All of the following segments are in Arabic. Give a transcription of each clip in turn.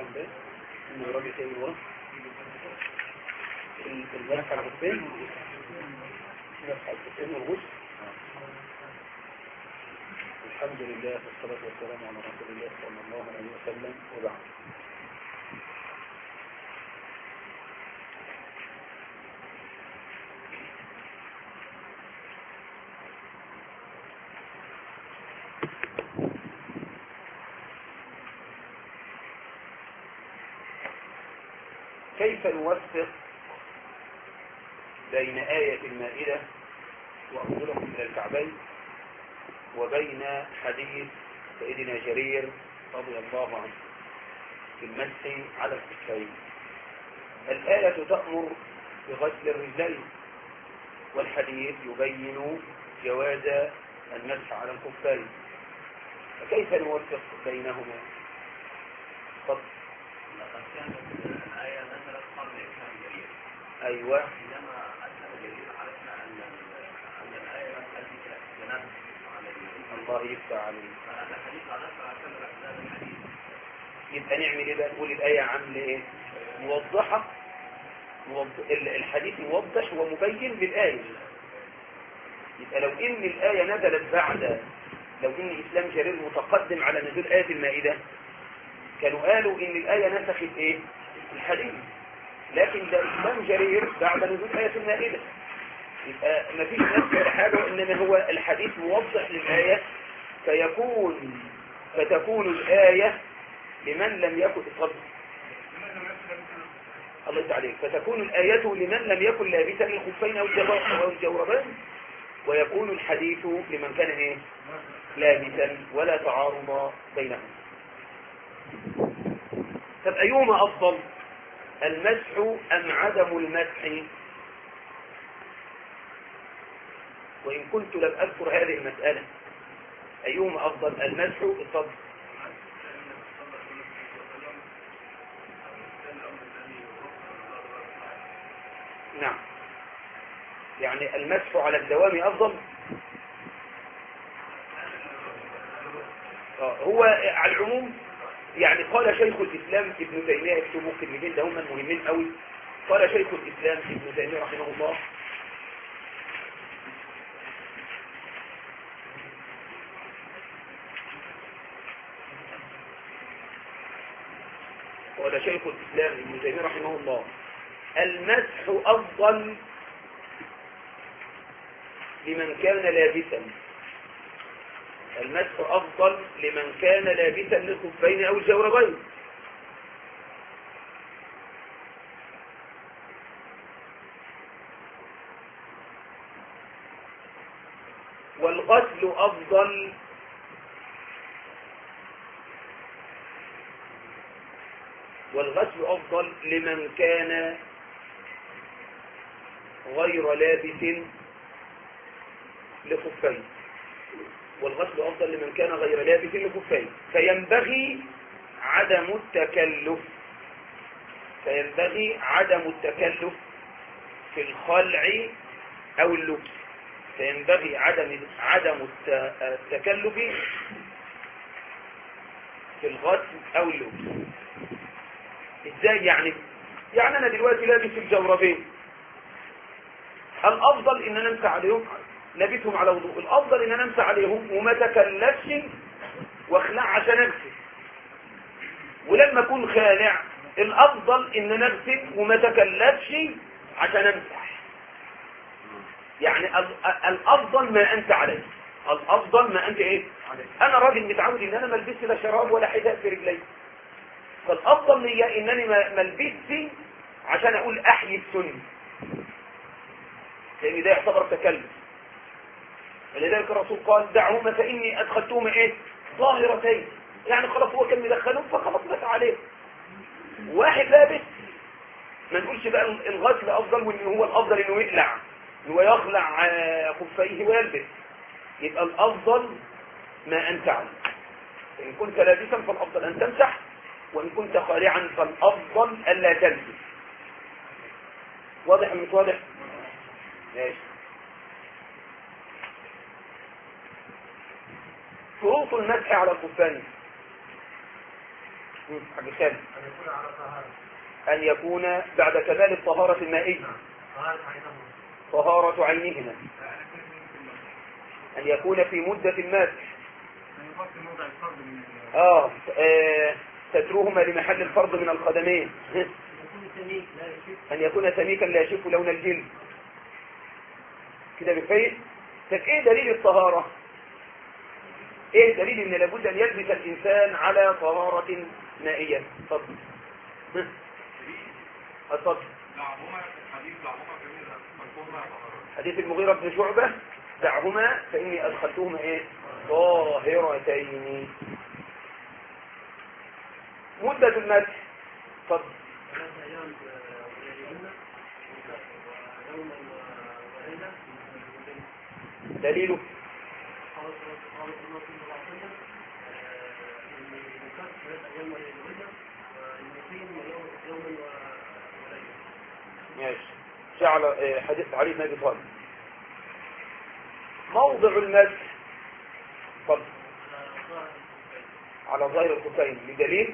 ده إنه راجل تاني ورا المسح على الخفين المسح على الخفين والغسل. الحمد لله والصلاة والسلام على رسول الله صلى الله عليه وسلم وبعد. كيف نوفق بين آية المائدة وأرجلكم إلى الكعبين وبين حديث سيدنا جرير رضي الله عنه في المسح على الخفين؟ الآية تأمر بغسل الرجلين والحديث يبين جواز المسح على الخفين، فكيف نوفق بينهما؟ لقد كانت الآية نزلت قبل إسلام جرير. أيوة. إنما أسلم جرير عرفنا أن الآية نزلت جناب عليه. الله يفتح عليه. الحديث عرفنا أكثر الحديث. يبقى نعمل إيه بقى؟ نقول الآية عاملة إيه؟ موضحة. الحديث موضح ومبين للآية. يبقى لو إن الآية نزلت بعد، لو إن إسلام جرير متقدم على نزول آية المائدة، كانوا قالوا إن الآية نسخت إيه؟ الحديث. لكن ده إسلام جرير بعد نزول آية المائدة، يبقى مفيش نسخ ولا حاجة، إنما هو الحديث موضح للآية، فتكون الآية لمن لم يكن اتفضل. الله يفتح عليك. فتكون الآية لمن لم يكن لابسا الخفين أو الجوربين، ويكون الحديث لمن كان إيه؟ لابسا، ولا تعارض بينهم. طب أيهما أفضل، المسح أم عدم المسح؟ وإن كنت لم أذكر هذه المسألة، أيهما أفضل، المسح الفضل؟ نعم، يعني المسح على الدوام أفضل. هو على العموم يعني قال شيخ الإسلام ابن تيمية، يكتبوا كلمتين ده هم المهمين قوي. قال شيخ الإسلام ابن تيمية رحمه الله: قال شيخ الإسلام ابن تيمية رحمه الله: المسح أفضل لمن كان لابسا، المسح أفضل لمن كان لابسا للخفين أو الجوربين. والغسل أفضل لمن كان غير لابس لخفين، والغسل أفضل لمن كان غير لابس لخفين. فينبغي عدم التكلف في الخلع أو اللبس، فينبغي عدم التكلف في الغسل أو اللبس. ازاي يعني؟ يعني أنا دلوقتي لابس الجوربين، الأفضل إن أنا أمسح عليهم، لابسهم على وضوء، الأفضل إن أنا أمسح عليهم وما تكلفش واخلع عشان أغسل. ولما أكون خالع الأفضل إن أنا أغسل وما تكلفش عشان أمسح. يعني الأفضل ما أنت عليه، الأفضل ما أنت إيه؟ أنا راجل متعود إن أنا ما البسش لا شراب ولا حذاء في رجلي، فالأفضل لي إنني ما البسش عشان أقول أحيي السنة، لأن ده يعتبر تكلف. ولذلك الرسول قال: دعهما فإني أدخلتهما إيه؟ ظاهرتين. يعني خلاص هو كان مدخلهم فخلاص بس عليه. واحد لابس ما نقولش بقى الغسل أفضل، وإن هو الأفضل إنه يقلع، إنه يخلع خفيه ويلبس. يبقى الأفضل ما أنت عليه. إن كنت لابسا فالأفضل أن تمسح، وإن كنت خالعا فالأفضل ألا تلبس. واضح مش واضح؟ ماشي. شروط المسح على الخفين: حاجة خالد. أن يكون بعد كمال الطهارة المائية طهارة عينهما، أن يكون في مدة المسح سترهما لمحل الفرض من القدمين، أن يكون سميكا لا يشف لون الجلد كده بفايد. طب ايه دليل الطهارة؟ ايه دليل ان لابد ان يلبس الانسان على طهارة مائية؟ اتفضل. اتفضل. حديث المغيرة بن شعبة دعهما فإني أدخلتهما ايه؟ طاهرتين. مدة المسح اتفضل. دليله ماشي. جعل حديث علي بن ابي طالب. موضع المسح اتفضل على ظاهر الخفين بدليل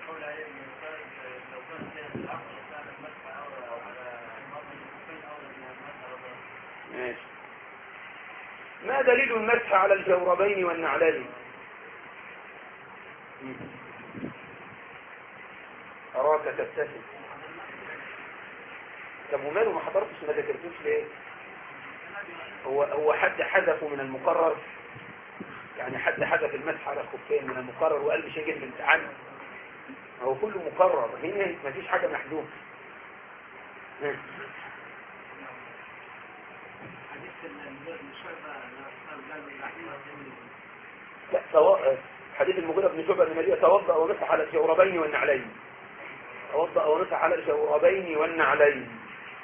ماشي. ما دليل المسح على الجوربين والنعلين؟ أراك تبتسم. طب وماله ما حضرتش ما ذاكرتوش ليه؟ هو حد حذفه من المقرر؟ يعني حد حذف المسح على الخفين من المقرر وقال مش هيجي في الامتحان؟ هو كله مقرر هنا، ما فيش حاجة محذوفة. لا حديث المغيرة بن شعبة بن مالية توضأ ومسح على الجوربين والنعلين. توضأ ومسح على الجوربين والنعلين.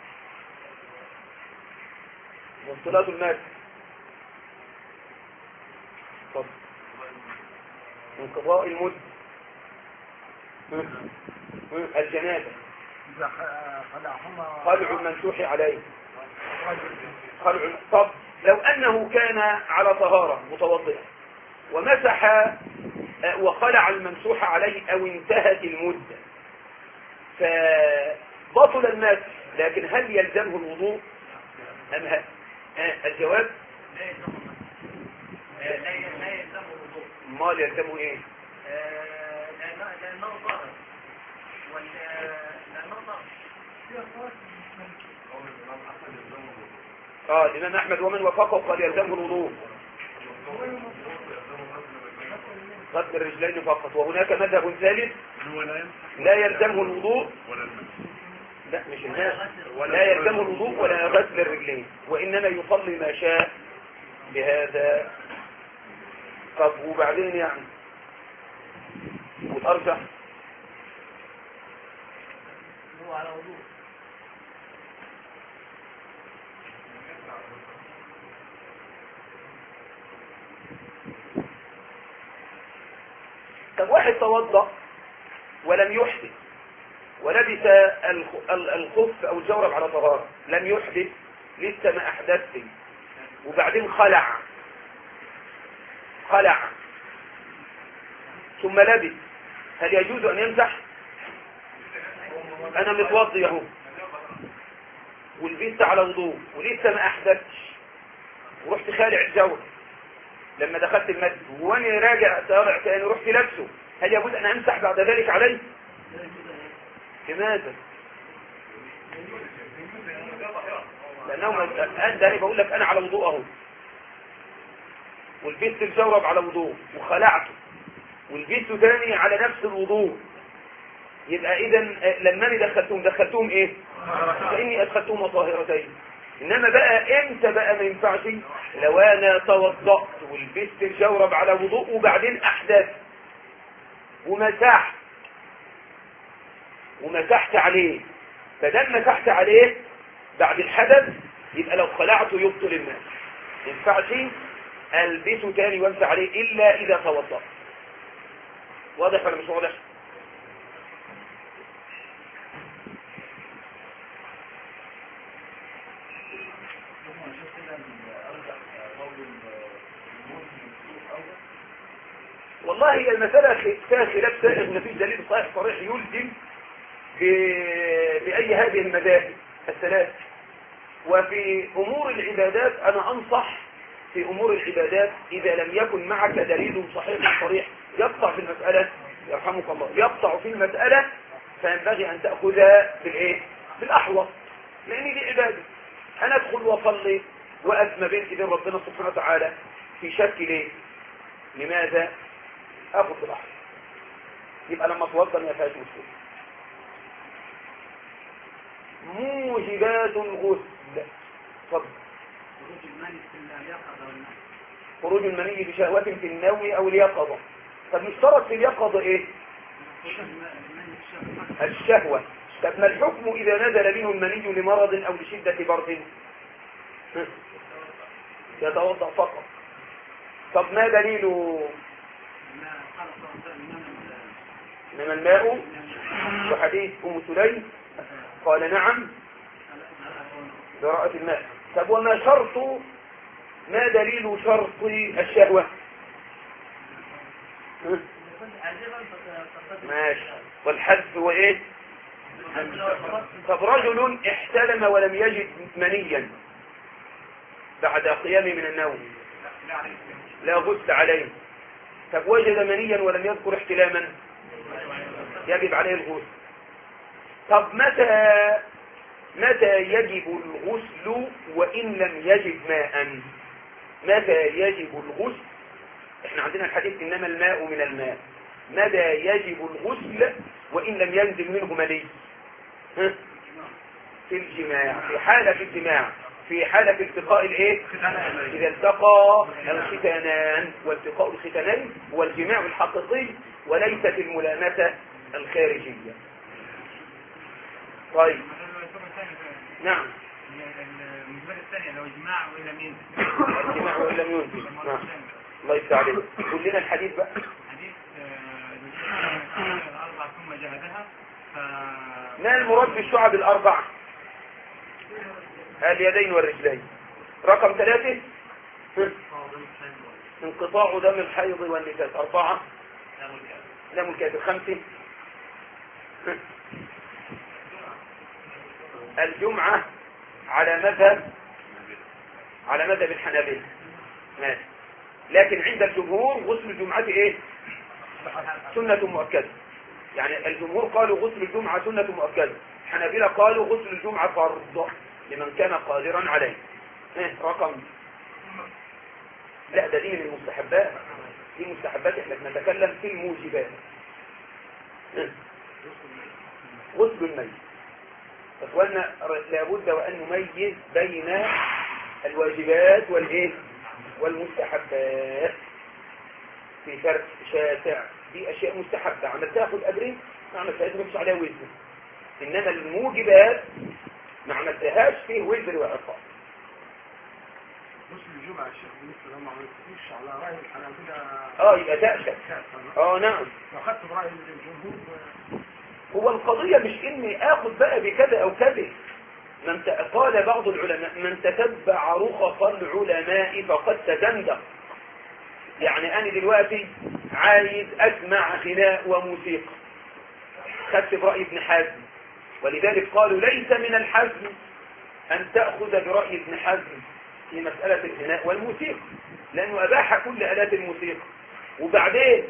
مبطلات المسح اتفضل. انقضاء المد، الجنابة، خلع الممسوح عليه، طب لو أنه كان على طهارة متوضئة ومسح وخلع الممسوح عليه أو انتهت المدة فبطل المسح، لكن هل يلزمه الوضوء أم الجواب لا يلزمه الوضوء. امال يلزمه ايه؟ لأنه ظاهر لأنه ظاهر. الإمام أحمد ومن وفقه قال يلزمه الوضوء غسل الرجلين فقط، وهناك مذهب ثالث لا يلزمه الوضوء لا مش الناس لا يلزمه الوضوء ولا غسل الرجلين، وإنما يصلي ما شاء بهذا. طب وبعدين يعني والأرجح هو على وضوء. طب واحد توضأ ولم يحدث ولبس الخف أو الجورب على طهارة، لم يحدث لسه ما أحدثت، وبعدين خلع ثم لبس، هل يجوز أن يمسح؟ أنا متوضي اهو ولبست على وضوء ولسه ما أحدثتش ورحت خالع الجورب لما دخلت المسجد وانا راجع طالع تاني رحت لابسه، هل يجوز أن أمسح بعد ذلك عليه؟ لماذا؟ لأنه أنا بقول لك أنا على وضوء اهو ولبست الجورب على وضوء وخلعته ولبسته تاني على نفس الوضوء، يبقى إذا لما أنا دخلتهم إيه؟ فإني أدخلتهم طاهرتين. إنما بقى إمتى بقى ما ينفعش؟ لو أنا توضأت ولبست الجورب على وضوء وبعدين أحدث ومسحت عليه، فدام مسحت عليه بعد الحدث يبقى لو خلعته يبطل المسح، ما ينفعش ألبسه تاني وامسح عليه إلا إذا توضأ. واضح ولا مش واضح؟ والله هي المسألة فيها خلاف سائغ، مفيش دليل صحيح صريح يلزم بأي هذه المذاهب الثلاث. وفي أمور العبادات أنا أنصح في أمور العبادات إذا لم يكن معك دليل صحيح صريح يقطع في المسألة، يرحمك الله، يقطع في المسألة، فينبغي أن تأخذها بالإيه؟ بالأحوط، لأن دي عبادة. أنا أدخل وأصلي وأسمى بين إذن ربنا سبحانه وتعالى في شك ليه؟ لماذا؟ أخذ بالأحوط. يبقى لما توضى ما فيهاش مشكلة. موجبات الغسل. اتفضل. خروج المني بشهوة في النوم أو اليقظة. طب يشترط في اليقظة إيه؟ الشهوة. طب ما الحكم إذا نزل منه المني لمرض أو لشدة برد؟ يتوضأ فقط. طب ما دليله؟ إنما الماء وحديث أم سليم قال نعم براءة الماء. طب وما شرط، ما دليل شرط الشهوة؟ ماشي. والحذف وإيه؟ طب رجل احتلم ولم يجد منيا بعد قيامه من النوم لا غسل عليه. طب وجد منيا ولم يذكر احتلاما يجب عليه الغسل. طب متى يجب الغسل وإن لم يجد ماء؟ متى يجب الغسل؟ احنا عندنا الحديث إنما الماء من الماء. متى يجب الغسل وإن لم ينزل منه مني؟ في الجماع، في حالة الجماع، في حالة التقاء الايه؟ إذا التقى الختانان، والتقاء الختانين هو الجماع الحقيقي وليست الملامسة الخارجية. طيب نعم. المثال الثاني لو اجماع ولم ينزل. الجماع ولم ينزل. نعم. الله يفتح عليك. قول لنا الحديث بقى. حديث الأربع ثم جهدها. ما المراد بالشعب الأربع؟ اليدين والرجلين. رقم 3 انقطاع دم الحيض والنفاس. 4 دم الكافر. 5 الجمعة على مذهب الحنابلة. ماشي. لكن عند الجمهور غسل الجمعة ايه؟ سنة مؤكدة. يعني الجمهور قالوا غسل الجمعة سنة مؤكدة، الحنابلة قالوا غسل الجمعة فرض لمن كان قادرا عليه. رقم لا ده دي من المستحبات. دي مستحبات، احنا بنتكلم في الموجبات. غسل الميت. اخوانا لابد وان نميز بين الواجبات والايه والمستحبات. في فرق شاسع. دي اشياء مستحبه عملتها تاخد اجرين، ما عملتهاش مش عليها وزن. انما الموجبات ما عملتهاش فيه وزر وعقاب. غسل الجمعة الشيخ بالنسبة لما عملتوش على رأي الحنابلة يبقى تأشك. نعم. واخدت برأي الجمهور. هو القضية مش اني اخذ بقى بكذا او كذا. قال بعض العلماء من تتبع رخص العلماء فقد تزندق. يعني انا دلوقتي عايز اسمع غناء وموسيقى، خدت برأي ابن حزم، ولذلك قالوا ليس من الحزم ان تأخذ برأي ابن حزم في مسألة الغناء والموسيقى، لانه اباح كل آلات الموسيقى. وبعدين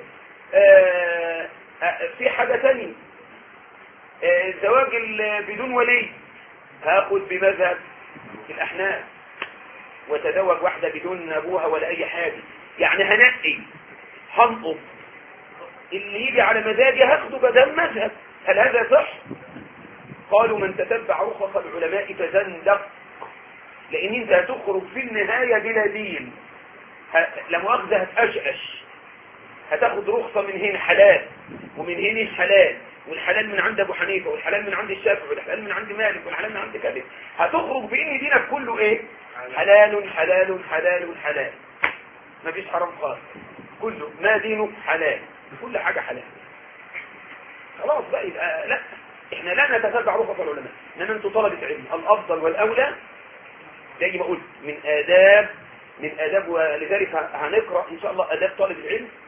في حاجة تانية، الزواج بدون ولي هاخد بمذهب الأحناف وتزوج واحدة بدون أبوها ولا أي حاجة. يعني هنقي هنقض اللي يجي على مزاجي هاخده بدل مذهب. هل هذا صح؟ قالوا من تتبع رخص العلماء تزندق، لأن انت هتخرج في النهاية بلا دين. لمؤاخذة هتأشأش، هتاخد رخصة من هنا حلال ومن هنا حلال، والحلال من عند ابو حنيفه والحلال من عند الشافعي والحلال من عند مالك والحلال من عند كذا. هتخرج بان دينك كله ايه؟ حلال حلال حلال حلال. ما فيش حرام خالص، كله ما دينك حلال، كل حاجه حلال. خلاص بقى يبقى لا، احنا لا نتتبع رخص العلماء، انما انتوا طلبه علم. الافضل والاولى زي ما قلت من آداب ولذلك هنقرا ان شاء الله آداب طالب العلم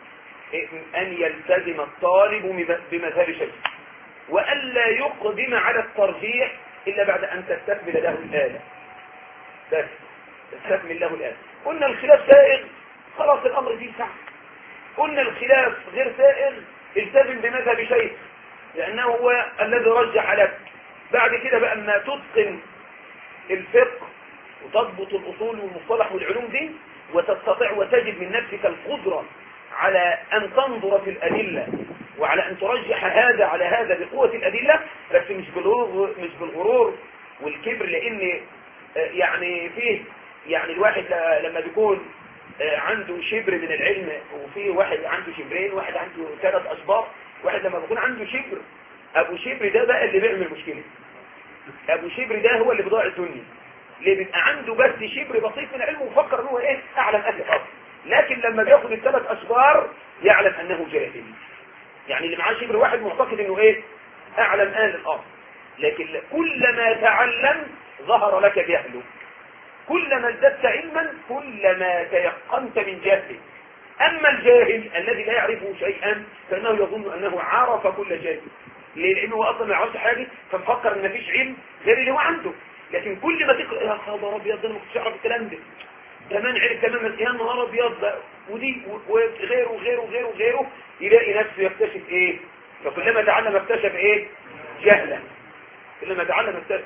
أن يلتزم الطالب بمذهب شيء، وألا يقدم على الترجيح إلا بعد أن تستكمل له الآلة. بس تستكمل له الآلة. قلنا الخلاف سائغ، خلاص الأمر فيه سعر. قلنا الخلاف غير سائغ، التزم بمذهب شيء، لأنه هو الذي رجح لك. بعد كده بقى أما تتقن الفقه وتضبط الأصول والمصطلح والعلوم دي، وتستطيع وتجد من نفسك القدرة على أن تنظر في الأدلة وعلى أن ترجح هذا على هذا بقوة الأدلة، بس مش بالغرور والكبر. لأن يعني فيه يعني الواحد لما بيكون عنده شبر من العلم، وفي واحد عنده شبرين، واحد عنده 3 أشبار، واحد لما بيكون عنده شبر، أبو شبر ده بقى اللي بيعمل مشكلة. أبو شبر ده هو اللي بيضيع الدنيا، اللي بيبقى عنده بس شبر بسيط من العلم وفكر ان هو ايه اعلم اهل الارض، لكن لما بياخد ال3 أشبار يعلم انه جاهل. يعني اللي معاه شبر واحد معتقد انه ايه اعلم اهل الارض، لكن كلما تعلم ظهر لك جهله، كلما ازددت علما كلما تيقنت من جهله. اما الجاهل الذي لا يعرف شيئا فانه يظن انه عرف كل شيء. ليه؟ لانه هو اصلا ما يعرفش حاجه، فمفكر ان مفيش علم غير اللي هو عنده. لكن كل ما تقرا يا خبر ابيض انا ما كنتش اعرف الكلام ده، كمان عرف تماما يا نهار ابيض بقى، ودي وغيره وغيره وغيره وغيره، يلاقي نفسه يكتشف ايه؟ فكلما تعلم اكتشف ايه؟ جهلا. كلما تعلم اكتشف.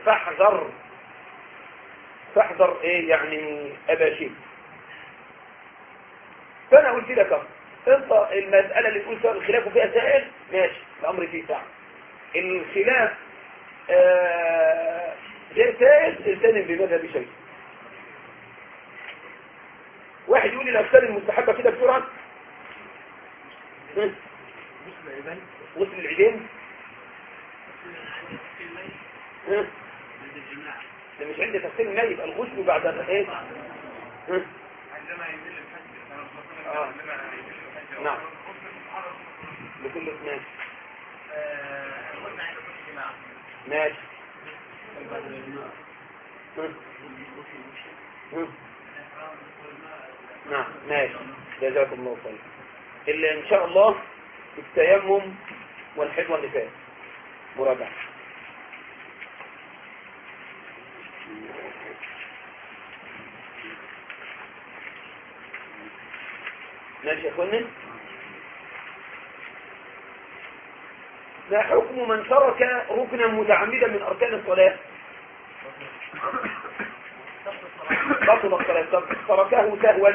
فاحذر ايه يعني ابا شيء. فانا قلت لك انت المساله اللي تقول الخلاف فيها سائل ماشي، الامر فيه سعه. الخلاف غير سائل التزم بمذهب شيء. واحد يقول لي الأفكار المستحبة كده بسرعة. غسل العيدين. ده مش عندي تفسير الميت، الغسل بعد ايه؟ عندما يزيل الحج. نعم. لكل اثنين. ماشي. نعم ماشي، جزاكم الله خير. اللي ان شاء الله التيمم والحيض والنفاس مراجعة. ماشي يا اخواني. ما حكم من ترك ركنا متعمدا من اركان الصلاة؟ بطل الصلاة. تركه سهوا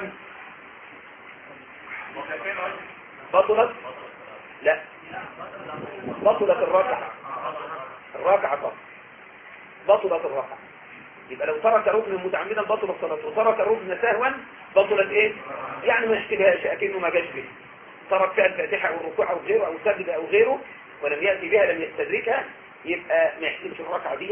بطلت؟ لا، بطلت الركعة فقط. بطلت الركعة. يبقى لو ترك ركن متعمدا بطل الصلاة، وترك الركن سهوا بطلت ايه؟ يعني ما يحسبهاش اكنه ما جاش به. ترك فيها الفاتحة او الركوع او غيره او سجد او غيره ولم يأتي بها، لم يستدركها، يبقى ما يحسبش الركعة دي،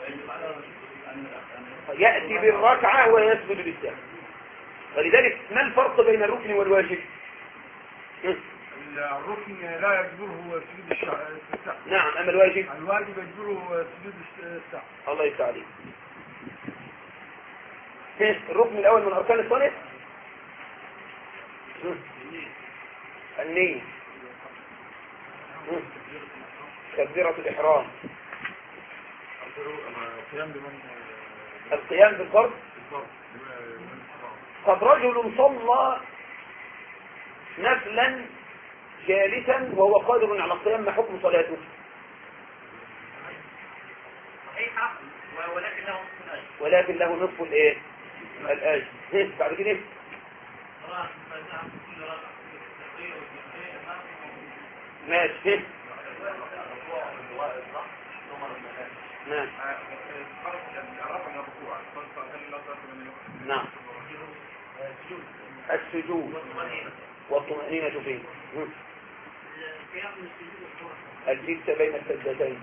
يأتي بالركعة ويسجد بالسهو. ولذلك ما الفرق بين الركن والواجب؟ الركن لا يجبره سجود السهو. نعم. اما الواجب يجبره سجود السهو. الله يفتح عليك. الركن الاول من اركان الصلاه النية، تكبيرة الإحرام، القيام بالفرض. قد رجل صلى نفلا جالسا وهو قادر على القيام، ما حكم صلاته؟ صحيحة ولكن له نصف الايه؟ الآجر. بعد كده ماشي. نعم. نعم. السجود والطمأنينة فيه. الجلسة بين السجدتين.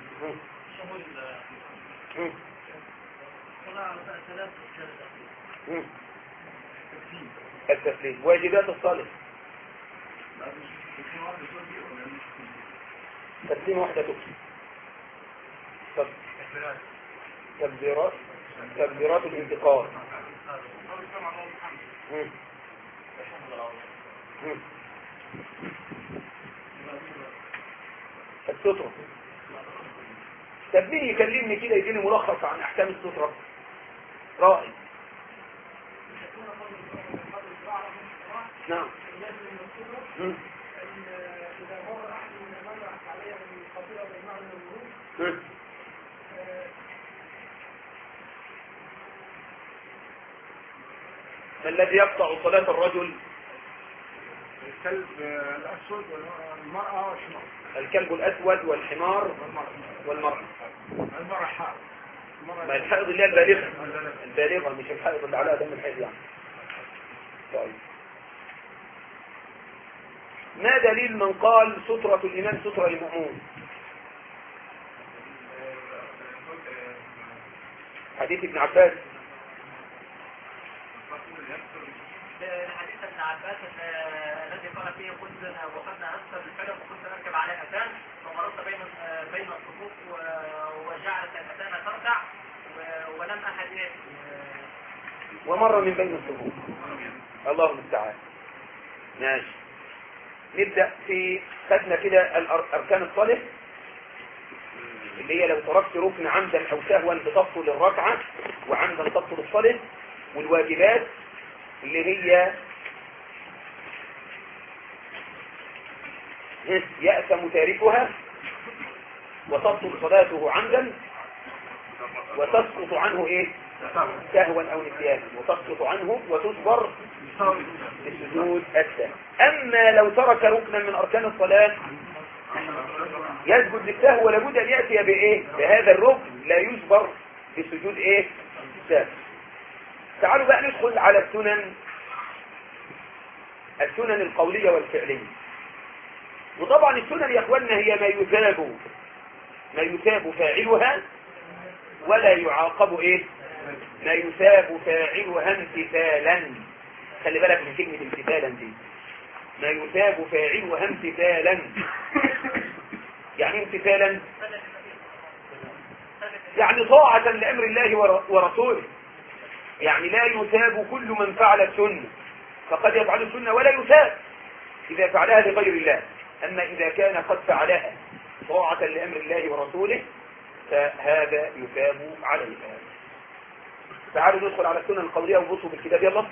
التسليم. واجبات الصلاة تسليم واحدة تكفي. تكبيرات الانتقال. السترة. طب مين يكلمني كده يديني ملخص عن احكام السترة؟ رائع. نعم. ما الذي يقطع صلاة الرجل؟ الكلب الأسود والمرأة والحمار. الكلب الأسود والحمار والمرأة. المرأة حائض. ما الحائض اللي هي البالغة مش الحائض اللي عليها دم الحيض يعني. طيب. ما دليل من قال سترة الإمام سترة المأمون؟ حديث ابن عباس. حديث ابن عباس الذي قال فيه كنت وقدنا أسفل الفلك وكنت أركب على أتان فمررت بين الصفوف وجعلت الأتان تركع ولم أحد ومر من بين الصفوف. الله المستعان. ماشي. نبدأ في خدنا كده أركان الصلاة اللي هي لو تركت ركن عمدا أو سهوا بتبطل الركعة وعمدا تبطل الصلاة، والواجبات اللي هي يأثم تاركها وتبطل صلاته عمدا وتسقط عنه ايه؟ سهوا او نسيانا، وتسقط عنه وتصبر بسجود السهو. اما لو ترك ركنا من اركان الصلاة يسجد للسهو ولابد ان يأتي بايه؟ بهذا الركن لا يجبر بسجود ايه؟ سهو. تعالوا بقى ندخل على السنن القولية والفعلية. وطبعا السنن يا اخواننا هي ما يثاب فاعلها ولا يعاقب ايه؟ ما يثاب فاعلها امتثالا. خلي بالك من كلمة امتثالا دي. ما يثاب فاعلها امتثالا. يعني امتثالا يعني طاعة لأمر الله ورسوله. يعني لا يثاب كل من فعل السنة، فقد يفعل السنة ولا يثاب إذا فعلها لغير الله. أما إذا كان قد فعلها طاعة لأمر الله ورسوله فهذا يثاب عليها. تعالوا ندخل على السنن القولية ونبصوا بالكتاب. يلا.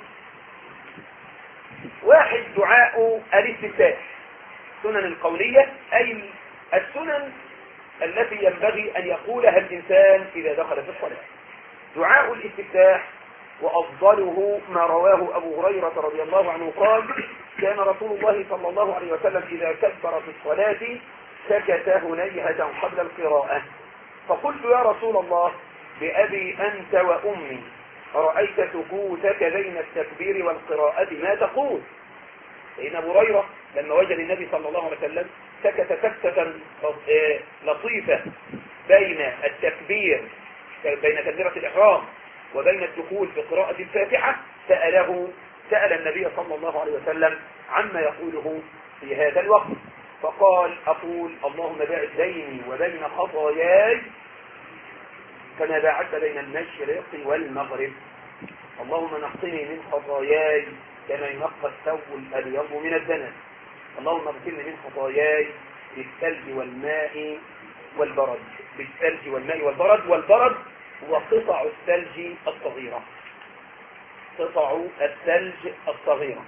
واحد، دعاء الاستفتاح. السنن القولية أي السنن التي ينبغي أن يقولها الإنسان إذا دخل في الصلاة. دعاء الاستفتاح وأفضله ما رواه أبو هريرة رضي الله عنه قال: كان رسول الله صلى الله عليه وسلم إذا كبر في الصلاة سكت هنيهة قبل القراءة، فقلت: يا رسول الله، بأبي أنت وأمي، أرأيت سكوتك بين التكبير والقراءة ما تقول؟ فإن أبو هريرة لما وجد النبي صلى الله عليه وسلم سكت سكتة لطيفة بين التكبير، بين تكبيرة الإحرام وبين الدخول في قراءة الفاتحة، سأل النبي صلى الله عليه وسلم عما يقوله في هذا الوقت، فقال: أقول: اللهم باعد بيني وبين خطاياي كما باعدت بين المشرق والمغرب، اللهم نقني من خطاياي كما ينقى الثوب الأبيض من الدنس، اللهم اغسلني من خطاياي بالثلج والماء والبرد. بالثلج والماء والبرد. والبرد هو قطع الثلج الصغيرة. قطع الثلج الصغيرة.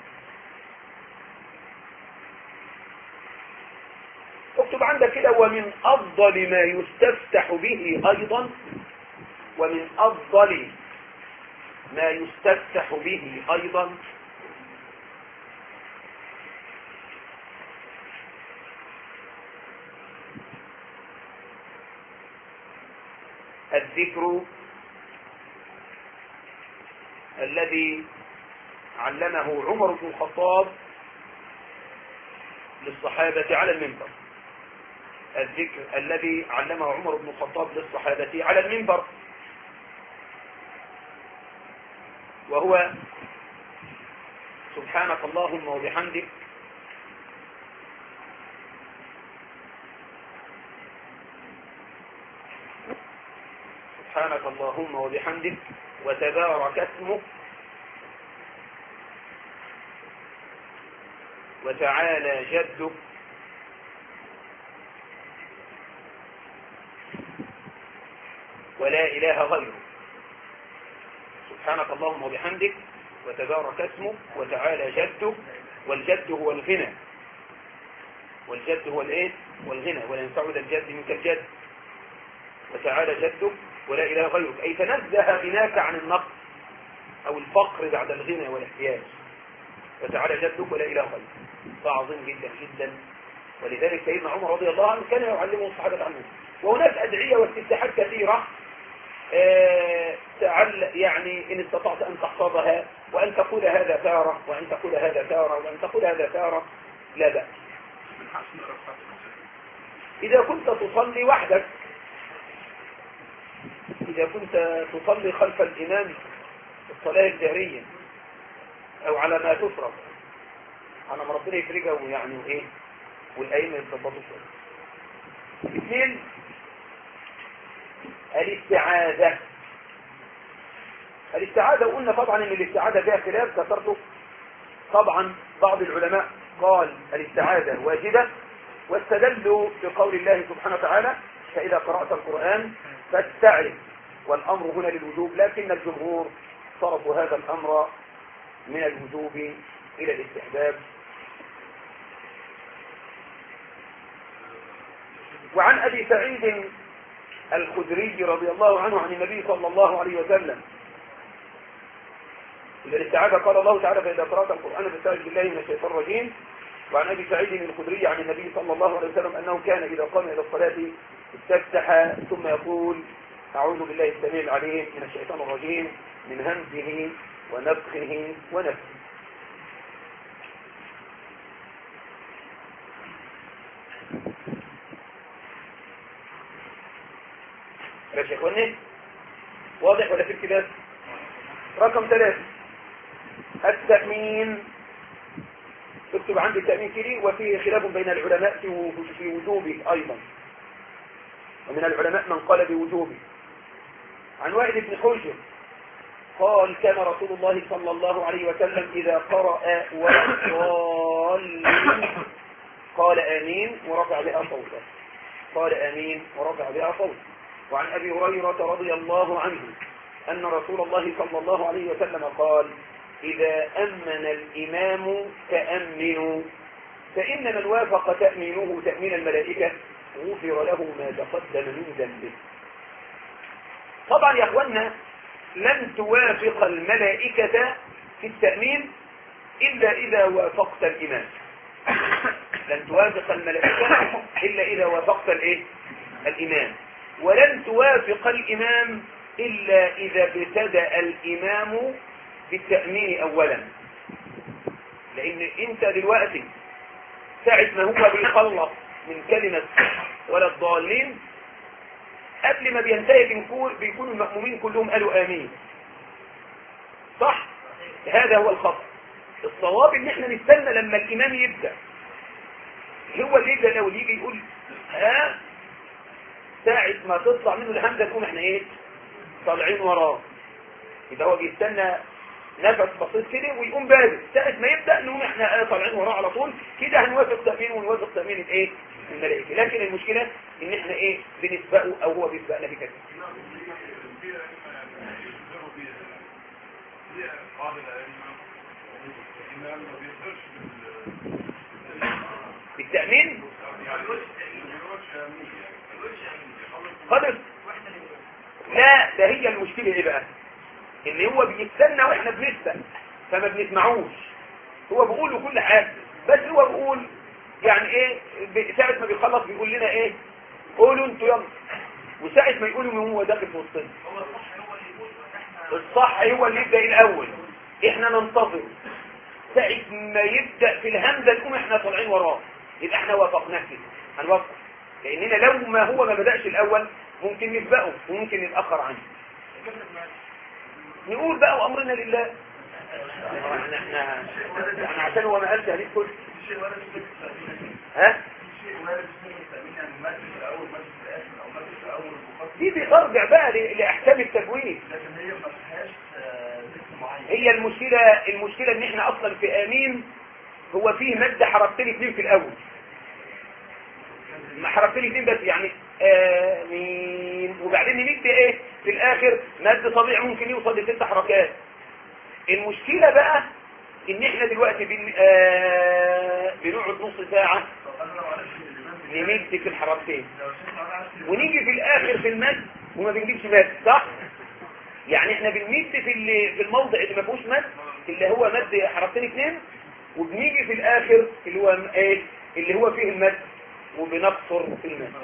اكتب عندك كده: ومن أفضل ما يستفتح به أيضا، ومن أفضل ما يستفتح به أيضا الذكر الذي علمه عمر بن الخطاب للصحابة على المنبر. الذكر الذي علمه عمر بن الخطاب للصحابة على المنبر، وهو: سبحانك اللهم وبحمدك سبحانك اللهم وبحمدك وتبارك اسمك وتعالى جدك ولا إله غيرك. سبحانك اللهم وبحمدك وتبارك اسمك وتعالى جدك، والجد هو الغنى، والجد هو الايه والغنى، ولا ينفع ذا الجد منك الجد، وتعالى جدك ولا إله غيرك، أي تنزه غناك عن النقص أو الفقر بعد الغنى والاحتياج، وتعالى جدك ولا إله غيرك. عظيم جدا جدا. ولذلك سيدنا عمر رضي الله عنه كان يعلمه الصحابة عنه. وهناك أدعية واستفتاحات كثيرة يعني إن استطعت أن تحفظها، وأن تقول هذا تارة، وأن تقول هذا تارة، وأن تقول هذا تارة، لا بأس. إذا كنت تصلي وحدك، إذا كنت تصلي خلف الإمام في الصلاة الجهرية أو على ما تفرض، على ما ربنا يفرجه يعني وإيه والأئمة يتضبطوا شوية. اثنين، الاستعاذة. الاستعاذة وقلنا طبعا ان الاستعاذة فيها خلاف كثرته. طبعا بعض العلماء قال الاستعاذة واجبة، واستدلوا بقول الله سبحانه وتعالى فإذا قرأت القرآن فاستعذ، والأمر هنا للوجوب، لكن الجمهور صرفوا هذا الأمر من الوجوب إلى الاستحباب. وعن أبي سعيد الخدري رضي الله عنه عن النبي صلى الله عليه وسلم إذا الاستعاذة قال الله تعالى فإذا قرأت القرآن فاستعذ بالله من الشيطان الرجيم. وعن أبي سعيد الخدري عن النبي صلى الله عليه وسلم أنه كان إذا قام إلى الصلاة استفتح ثم يقول أعوذ بالله السميع العليم من الشيطان الرجيم من همزه ونفخه ونفسه. ماشي يا اخواني؟ واضح ولا في ابتداء؟ رقم 3 التأمين. اكتب عندي التأمين كده، وفيه خلاف بين العلماء في وجوبه أيضا، ومن العلماء من قال بوجوبه. عن وائل بن حجر قال كان رسول الله صلى الله عليه وسلم إذا قرأ والضالين قال آمين ورفع بها صوته، قال آمين ورفع بها صوته. وعن أبي هريرة رضي الله عنه أن رسول الله صلى الله عليه وسلم قال إذا أمن الإمام تأمنوا، فإن من وافق تأمينه تأمين الملائكة غفر له ما تقدم من ذنبه. طبعا يا أخوانا لن توافق الملائكة في التأمين إلا إذا وافقت الإمام. لن توافق الملائكة إلا إذا وافقت الإمام، ولن توافق الإمام إلا إذا ابتدأ الإمام بالتأمين أولا. لأن أنت دلوقتي ساعة ما هو بيخلص من كلمة ولا الضالين قبل ما بينتهي بيكون المأمومين كلهم قالوا آمين، صح؟ هذا هو الخطأ. الصواب ان احنا نستنى لما الإمام يبدأ، هو اللي يبدأ لو يجي يقول ساعة ما تطلع منه الهمزة نقوم احنا طالعين وراه. يبقى هو بيستنى نفس بسيط كده ويقوم بادئ، ساعة ما يبدأ نقوم احنا طالعين وراه على طول كده، هنوافق تأمين ونوافق تأمين الملائكة. لكن المشكلة ان احنا بنسبقه او هو بيسبقنا في كده. بالتأمين خالص. لا، ده هي المشكلة ايه بقى؟ ان هو بيستنى واحنا بنسبق فما بنسمعوش. هو بيقول له كل حاجة، بس هو بيقول يعني ساعة ما بيخلص بيقول لنا قولوا انتوا يلا، وساعة ما يقولوا من هو داخل في وسطنا. الصح هو اللي يبدأ الاول، احنا ننتظر ساعة ما يبدأ في الهمزة نقوم احنا طالعين وراه، يبقى احنا وافقناه كده، هنوافق. لاننا لو ما هو ما بدأش الاول ممكن نسبقه وممكن نتأخر عنه. نقول بقى وامرنا لله. احنا عشان هو ما قالش هنيك كل دي بترجع بقى لاحكام التجويد. هي المشكلة ان احنا اصلا في امين هو فيه مادة حركتين 2 في الاول، حركتين 2 بس، يعني امين، وبعدين نبدأ في الاخر مد طبيعي ممكن يوصل ل6 حركات. المشكلة بقى ان احنا دلوقتي بنقعد نص ساعة نمد في الحركتين ونيجي في الاخر في المد وما بنجيبش مد، صح؟ يعني احنا بنمد في الموضع اللي ما فيهوش مد، اللي هو مد حركتين 2، وبنيجي في الاخر اللي هو ايه اللي هو فيه المد وبنقصر في المد.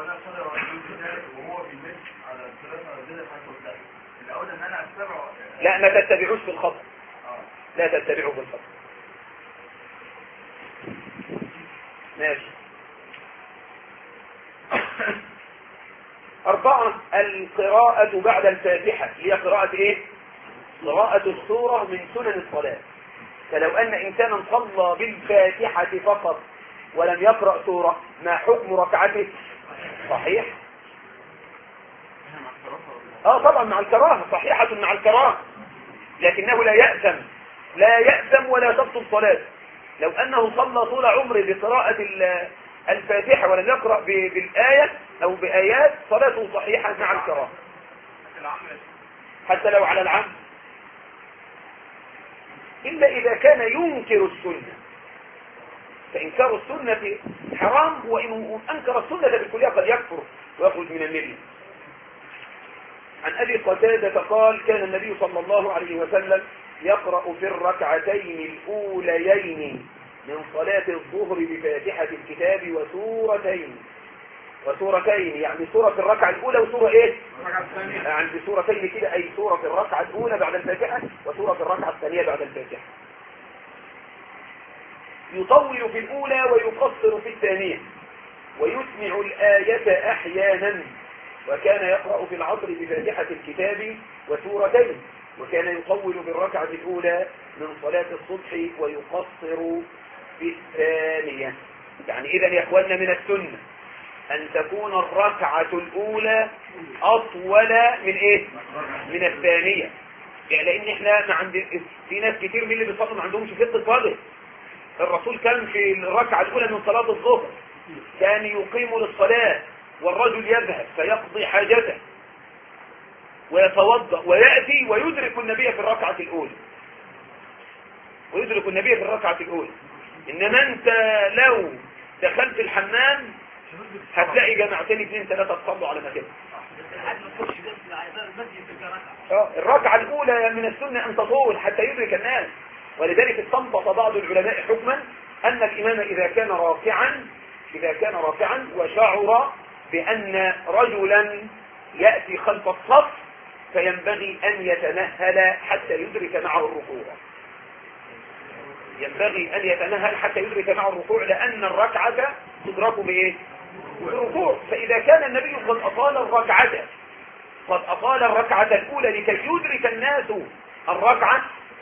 لا ما تتبعوش في الخط، لا تتبعوا في الخط. ماشي. 4 القراءة بعد الفاتحة، هي قراءة ايه؟ قراءة السورة من سنن الصلاة. فلو ان انسانا صلى بالفاتحة فقط ولم يقرأ سورة، ما حكم ركعته؟ صحيح؟ طبعا مع الكراهة، صحيحة مع الكراهة، لكنه لا يأثم ولا تبطل صلاته. لو أنه صلى طول عمره بقراءة الفاتحة ولم يقرأ بالآية أو بآيات، صلاته صحيحة مع الكراهة حتى لو على العمد، إلا إذا كان ينكر السنة، فإنكار السنة حرام، وإن أنكر السنة بالكلية قد يكفر ويخرج من الملة. عن أبي قتادة قال كان النبي صلى الله عليه وسلم يقرأ في الركعتين الأوليين من صلاة الظهر بفاتحة الكتاب وسورتين، يعني سورة في الركعة الأولى وسورة إيه؟ يعني سورتين كده، أي سورة في الركعة الأولى بعد الفاتحة وسورة في الركعة الثانية بعد الفاتحة. يطول في الأولى ويقصر في الثانية، ويسمع الآية أحيانا، وكان يقرأ في العصر بفاتحة الكتاب وسورتين، وكان يطول بالركعة الأولى من صلاة الصبح ويقصر في الثانية. يعني إذا يا إخواننا من السنة أن تكون الركعة الأولى أطول من إيه؟ من الثانية. يعني لأن إحنا ما في ناس كتير من اللي بيصلوا ما عندهمش فقه صادق. الرسول كان في الركعة الأولى من صلاة الظهر كان يقيم للصلاة، والرجل يذهب فيقضي حاجته ويتوضأ ويأتي ويدرك النبي في الركعة الأولى. إنما أنت لو دخلت الحمام هتلاقي جماعتين 2 3 تصلوا على مكان. الركعة الأولى من السنة أن تطول حتى يدرك الناس، ولذلك استنبط بعض العلماء حكما أن الإمام إذا كان راكعا وشعر بأن رجلا يأتي خلف الصف فينبغي أن يتنهل حتى يدرك معه الركوع، لأن الركعة تدرك بإيه؟ بالركوع. فإذا كان النبي قد أطال الركعة الأولى لكي يدرك الناس الركعة،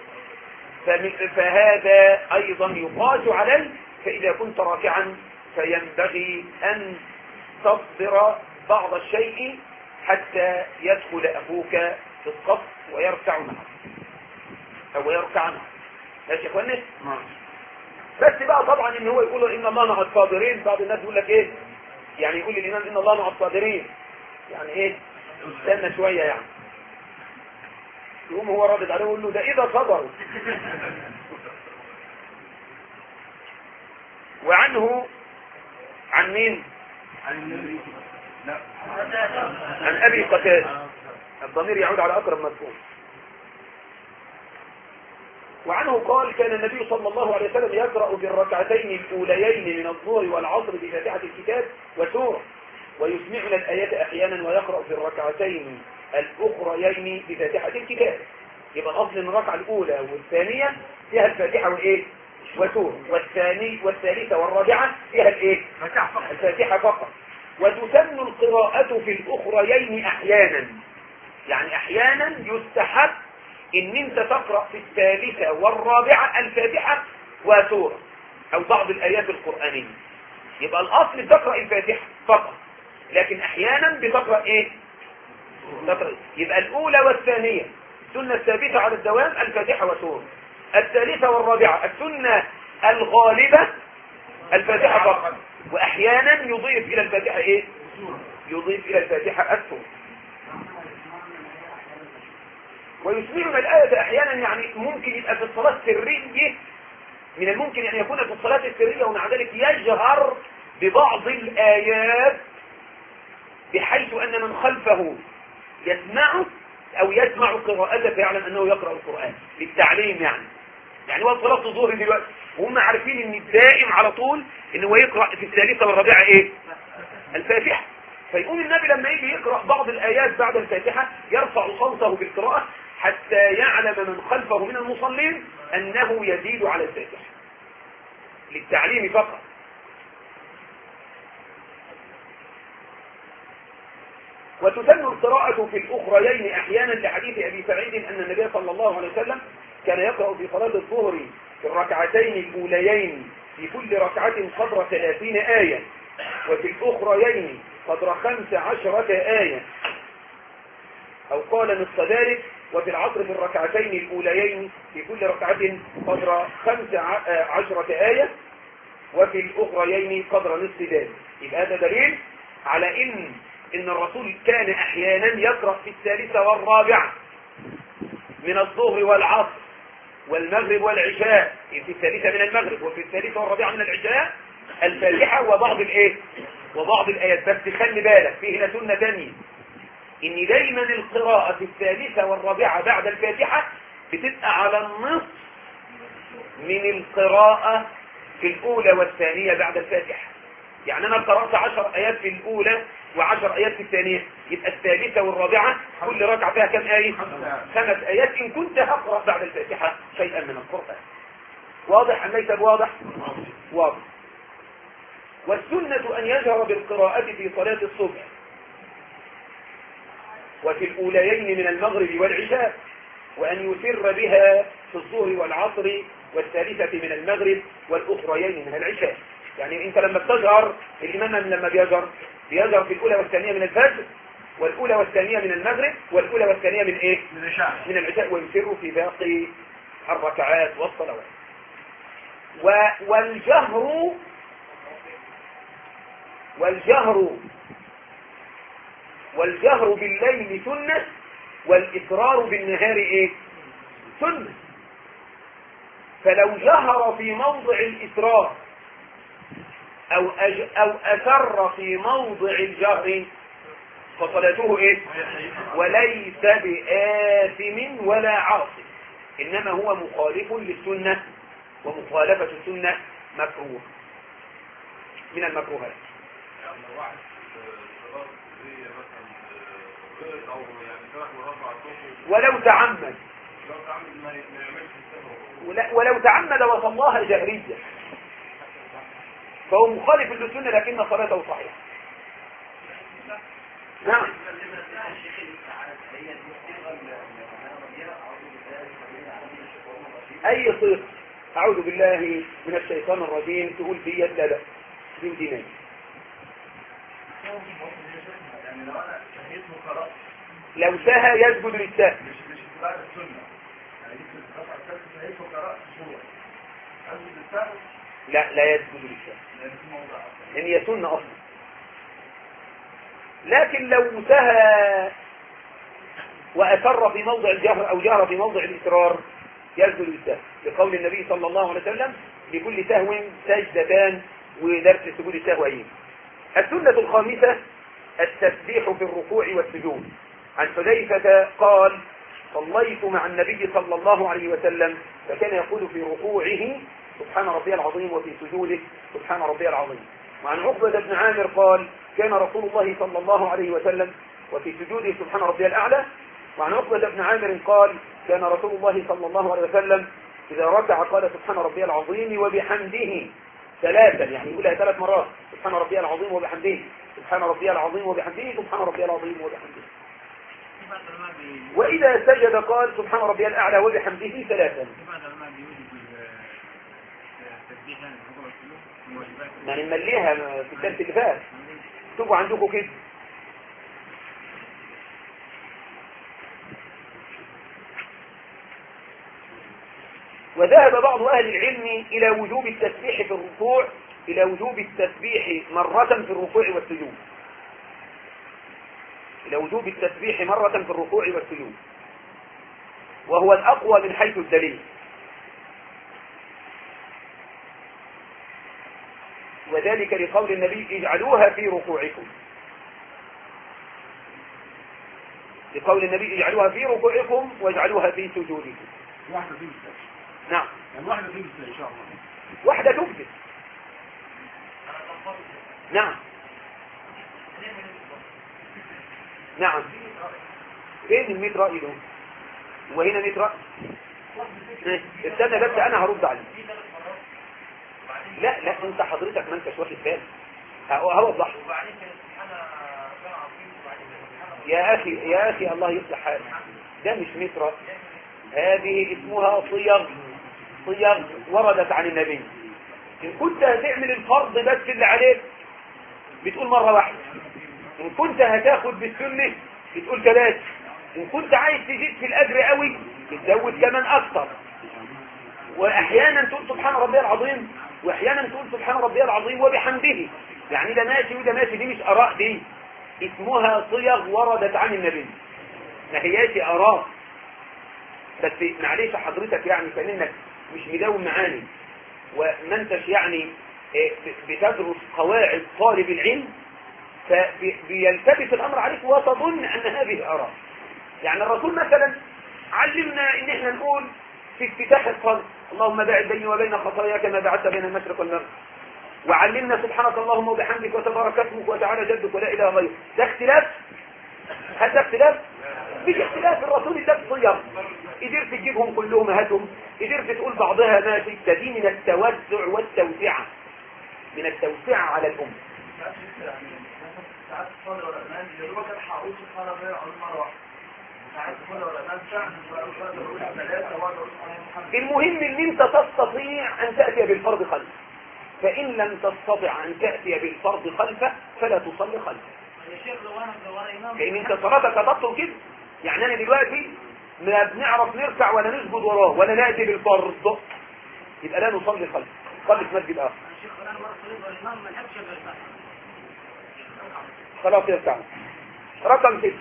فهذا أيضا يقاس عليه. فإذا كنت راكعا فينبغي أن تصبر بعض الشيء حتى يدخل أخوك في الصف ويركع معه. ماشي يا اخوانا؟ بس بقى طبعا ان هو يقول ان الله مع الصابرين. بعض الناس يقول لك ايه؟ يعني يقول للإمام ان الله مع الصابرين، يعني ايه؟ استنى شوية يعني. يقوم هو رادد عليه ويقول له ده إذا صبروا. وعنه عن مين؟ عن أبي قتادة. الضمير يعود على أقرب مذكور. وعنه قال كان النبي صلى الله عليه وسلم يقرأ في الركعتين الأوليين من الظهر والعصر بفاتحة الكتاب وسورة، ويسمعنا الآيات أحيانا، ويقرأ في الركعتين الأخريين بفاتحة الكتاب. يبقى الأصل من الركعة الأولى والثانية فيها الفاتحة والإيه؟ وسورة، والثالثة والرابعة فيها الإيه؟ الفاتحة فقط. وتسن القراءة في الأخريين أحيانا، يعني أحيانا يستحب إن أنت تقرأ في الثالثة والرابعة الفاتحة وسورة أو بعض الآيات القرآنية. يبقى الأصل تقرأ الفاتحة فقط، لكن أحيانا بتقرأ إيه؟ يبقى الأولى والثانية السنة الثابتة على الدوام الفاتحة وسورة، الثالثة والرابعة السنة الغالبة الفاتحة فقط، وأحيانا يضيف إلى الفاتحة إيه؟ يضيف إلى الفاتحة السورة. ويسمعنا الآية أحيانا، يعني ممكن يبقى في الصلاة السرية، من الممكن أن يكون في الصلاة السرية ومع ذلك يجهر ببعض الآيات بحيث أن من خلفه يسمعه أو يسمع قراءته فيعلم أنه يقرأ القرآن للتعليم. يعني هو صلاة الظهر دلوقتي وهم عارفين أن الدائم على طول أنه هو يقرأ في الثالثة والرابعة إيه؟ الفاتحة. فيقوم النبي لما يجي يقرأ بعض الآيات بعد الفاتحة يرفع صوته بالقراءة حتى يعلم من خلفه من المصلين أنه يزيد على الفاتحة للتعليم فقط. وتسن القراءة في الأخريين أحيانا لحديث أبي سعيد أن النبي صلى الله عليه وسلم كان يقرأ في صلاة الظهر في الركعتين الأوليين في كل ركعة قدر 30 آية، وفي الأخريين قدر 15 آية، أو قال نصف ذلك، وفي العصر في الركعتين الأوليين في كل ركعة قدر 15 آية، وفي الأخريين قدر نصف ذلك. يبقى هذا دليل على إن الرسول كان أحيانا يقرأ في الثالثة والرابعة من الظهر والعصر والمغرب والعشاء، في الثالثة من المغرب وفي الثالثة والرابعة من العشاء الفاتحة وبعض الآيات. بس خلي بالك فيه هنا سنة ثانية، إن دايما القراءة في الثالثة والرابعة بعد الفاتحة بتبقى على النصف من القراءة في الأولى والثانية بعد الفاتحة. يعني أنا قرأت 10 آيات في الأولى و10 آيات في الثانية، يبقى الثالثة والرابعة كل ركعة فيها كم آية؟ 5 آيات إن كنت هقرأ بعد الفاتحة شيئا من القرآن. واضح أم ليس بواضح؟ واضح. والسنة أن يجهر بالقراءة في صلاة الصبح وفي الأوليين من المغرب والعشاء، وأن يسر بها في الظهر والعصر والثالثة من المغرب والأخريين من العشاء. يعني أنت لما بتجهر، الإمام لما بيجهر في الأولى والثانية من الفجر والأولى والثانية من المغرب والأولى والثانية من إيه؟ من العشاء، ويسر في باقي الركعات والصلوات. والجهر بالليل سنة، والإسرار بالنهار إيه؟ سنة. فلو جهر في موضع الإسرار أو أسر في موضع الجهر فصلاته إيه؟ وليس بآثم ولا عاصم، إنما هو مخالف للسنة، ومخالفة السنة مكروه من المكروهات. ولو تعمد وصلاها جهريا فهو مخالف للسنة لكن صلاته صحيحة. نعم. أي صيغة أعوذ بالله من الشيطان الرجيم تقول في يد لا دين دينين. لو سهى يسجد للسهو. لا يسجد للسهو لأن هي سنة أصلا. لكن لو سهى وأسر في موضع الجهر أو جهر في موضع الإسرار يسجد للسهو، لقول النبي صلى الله عليه وسلم لكل سهو سجدتان، ودرس سجود السهو أيه. السنة الخامسة التسبيح في الركوع والسجود. عن حذيفة قال صليت مع النبي صلى الله عليه وسلم فكان يقول في ركوعه سبحان ربي العظيم وفي سجوده سبحان ربي العظيم. وعن عقبة بن عامر قال كان رسول الله صلى الله عليه وسلم وفي سجوده سبحان ربي الأعلى. وعن عقبة بن عامر قال كان رسول الله صلى الله عليه وسلم إذا ركع قال سبحان ربي العظيم وبحمده 3، يعني يقولها 3 مرات، سبحان ربي العظيم وبحمده، سبحان ربي العظيم وبحمده، سبحان ربي العظيم وبحمده. وإذا سجد قال سبحان ربي الأعلى وبحمده 3. ما نمليها في الدرس اللي فات، اكتبوا عندكم كده. وذهب بعض أهل العلم إلى وجوب التسبيح في الركوع، إلى وجوب التسبيح مرة في الركوع والسجود، إلى وجوب التسبيح مرة في الركوع والسجود. وهو الأقوى من حيث الدليل. وذلك لقول النبي اجعلوها في ركوعكم، لقول النبي اجعلوها في ركوعكم واجعلوها في سجودكم. واحدة تمسك. نعم، يعني واحدة تمسك إن شاء الله. واحدة تجزئ. نعم نعم. فين ال100 رأي دول؟ وهنا 100 رأي. استنى بس انا هرد عليك. لا لا، انت حضرتك ما انتش واخد بالك. هوضح يا اخي الله يصلح حالك. ده مش 100 رأي، هذه اسمها صيغ وردت عن النبي. ان كنت هتعمل الفرض بس اللي عليك بتقول مرة واحدة، ان كنت هتاخد بالسنة بتقول 3، ان كنت عايز تزيد في الاجر قوي بتزود كمان اكتر. واحيانا تقول سبحان ربي العظيم، واحيانا تقول سبحان ربي العظيم وبحمده. يعني ده ماشي وده ماشي، دي مش اراء، دي اسمها صيغ وردت عن النبي، ما هياش اراء. بس معلش حضرتك يعني كأنك مش مداوم معاني وما انتش يعني بتدرس قواعد طالب العلم، فبيلتبس الامر عليك وتظن ان هذه اراء. يعني الرسول مثلا علمنا ان احنا نقول في افتتاح الصلاة اللهم باعد بيني وبين خطاياي كما بعدت بين المشرق والمغرب، وعلمنا سبحانك اللهم وبحمدك وتبارك اسمك وتعالى جدك ولا اله غيرك. ده اختلاف؟ هل ده اختلاف؟ مش اختلاف. الرسول ده صيغ، قدرت تجيبهم كلهم هاتهم، قدرت تقول بعضها ماشي. ده دي من التوسع والتوسعة، من التوسعة على الأمة. ساعات تصلي ولا تنام يدوبك الحق اقول سبحان الله اقول مره واحده. ساعات تصلي ولا تنام ساعه اقول 3 واقعد اقول المهم ان انت تستطيع ان تاتي بالفرض خلفه، فان لم تستطع ان تاتي بالفرض خلفه فلا تصلي خلفه. لان انت صلاتك هتبطل كده. يعني انا دلوقتي ما بنعرف نركع ولا نسجد وراه ولا ناتي بالفرض، يبقى لا نصلي خلفه، صلي في مسجد اخر. خلاص يركع. رقم 6،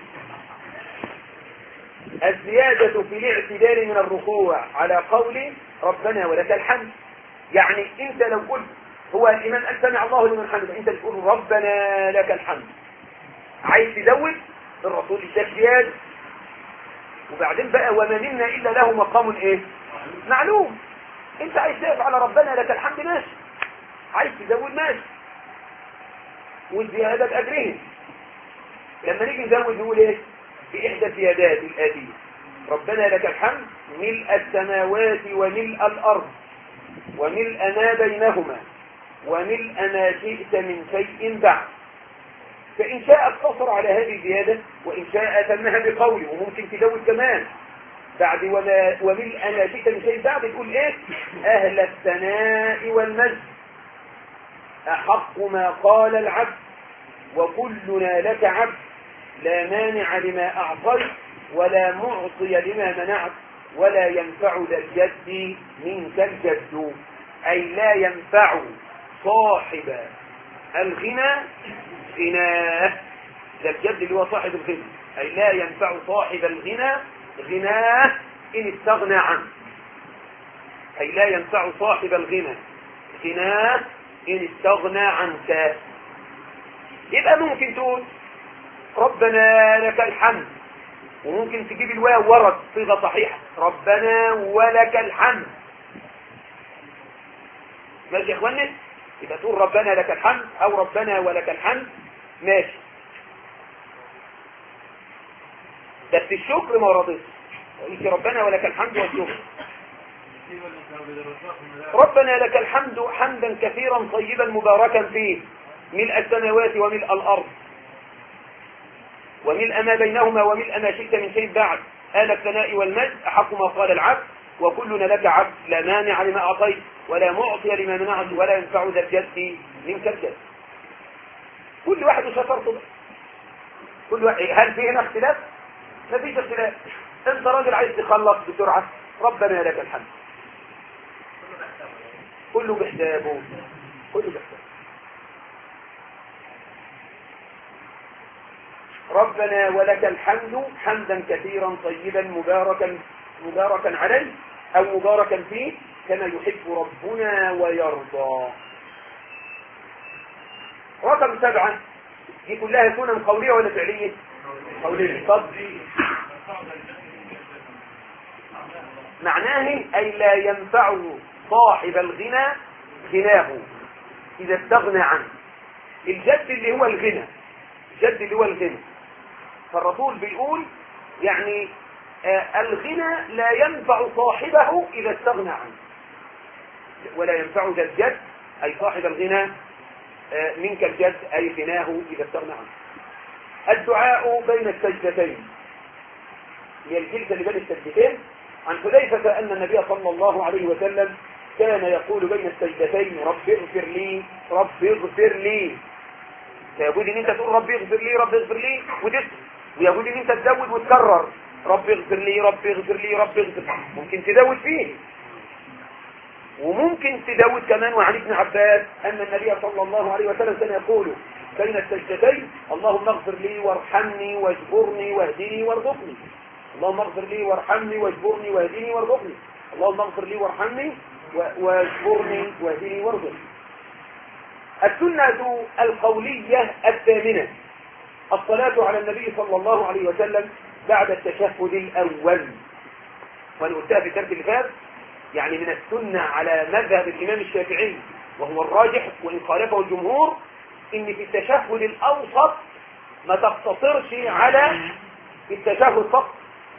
الزيادة في الاعتدال من الركوع على قول ربنا ولك الحمد. يعني انت لو قلت هو الإمام قال سمع الله لمن حمده، انت بتقول ربنا لك الحمد، عايز تزود الرسول الزيادة. وبعدين بقى وما منا إلا له مقام ايه معلوم. انت عايز تقف على ربنا لك الحمد ماشي، عايز تزود ماشي، والزيادة بأجرهم. لما نيجي نزود نقول ايه في إحدى الزيادات الآتية ربنا لك الحمد ملء السماوات وملء الأرض وملء ما بينهما وملء ما شئت من شيء بعد. فإن شاء اقتصر على هذه الزيادة، وإن شاء أتمها بقوله، وممكن تزود كمان بعد وملء ما شئت من شيء بعد تقول ايه أهل الثناء والمجد أحق ما قال العبد وكلنا لك عبد لا مانع لما أعطيت ولا معطي لما منعت ولا ينفع ذا الجد منك الجد. أي لا ينفع صاحب الغنى غناه، ذا الجد اللي هو صاحب الغنى، أي لا ينفع صاحب الغنى غناه إن استغنى عنه، أي لا ينفع صاحب الغنى غناه إن استغنى عنك. يبقى ممكن تقول ربنا لك الحمد، وممكن تجيب الواو ورد صيغة صحيحة ربنا ولك الحمد. ماشي يا اخواني؟ يبقى تقول ربنا لك الحمد او ربنا ولك الحمد ماشي. بس الشكر ما وردش، قلت ربنا ولك الحمد والشكر. ربنا لك الحمد حمدا كثيرا طيبا مباركا فيه ملء السماوات وملء الأرض وملء ما بينهما وملء ما شئت من شيء بعد آل الثناء والمجد أحق ما قال العبد وكلنا لك عبد لا مانع لما أعطيت ولا معطي لما منعت ولا ينفع ذا الجد منك الجد. كل واحد وشطرته. كل واحد. هل في هنا اختلاف؟ ما فيش اختلاف. انت راجل عايز تخلص بسرعة ربنا لك الحمد، كله بحسابه، كله بحسابه. ربنا ولك الحمد حمدا كثيرا طيبا مباركا مباركا عليه أو مباركا فيه كما يحب ربنا ويرضى. رقم 7 دي كلها سنن قولية ولا فعلية؟ قولية. معناه أي لا ينفع صاحب الغنى غناه إذا استغنى عنه. الجد اللي هو الغنى، الجد اللي هو الغنى. فالرسول بيقول يعني الغنى لا ينفع صاحبه إذا استغنى عنه، ولا ينفعك الجد أي صاحب الغنى منك الجد أي غناه إذا استغنى عنه. الدعاء بين السجدتين، هي الجلسة اللي بين السجدتين. عن حذيفة أن النبي صلى الله عليه وسلم كان يقول بين السجدتين رب اغفر لي رب اغفر لي. فيقول ان انت تقول رب اغفر لي رب اغفر لي وتسكت، ويقول ان انت تزود وتكرر رب اغفر لي رب اغفر لي رب اغفر لي. ممكن تزود فيه وممكن تزود كمان. وعن ابن عباس أن النبي صلى الله عليه وسلم كان يقول بين السجدتين اللهم اغفر لي وارحمني واجبرني واهدني وارزقني. اللهم اغفر لي وارحمني واجبرني واهدني وارزقني. اللهم اغفر لي وارحمني واجبرني واهدني وارزقني. السنة القولية الثامنة الصلاة على النبي صلى الله عليه وسلم بعد التشهد الأول. وأنا قلتها في الدرس اللي فات، يعني من السنة على مذهب الإمام الشافعي وهو الراجح وإن خالفه الجمهور، إن في التشهد الأوسط ما تقتصرش على التشهد فقط.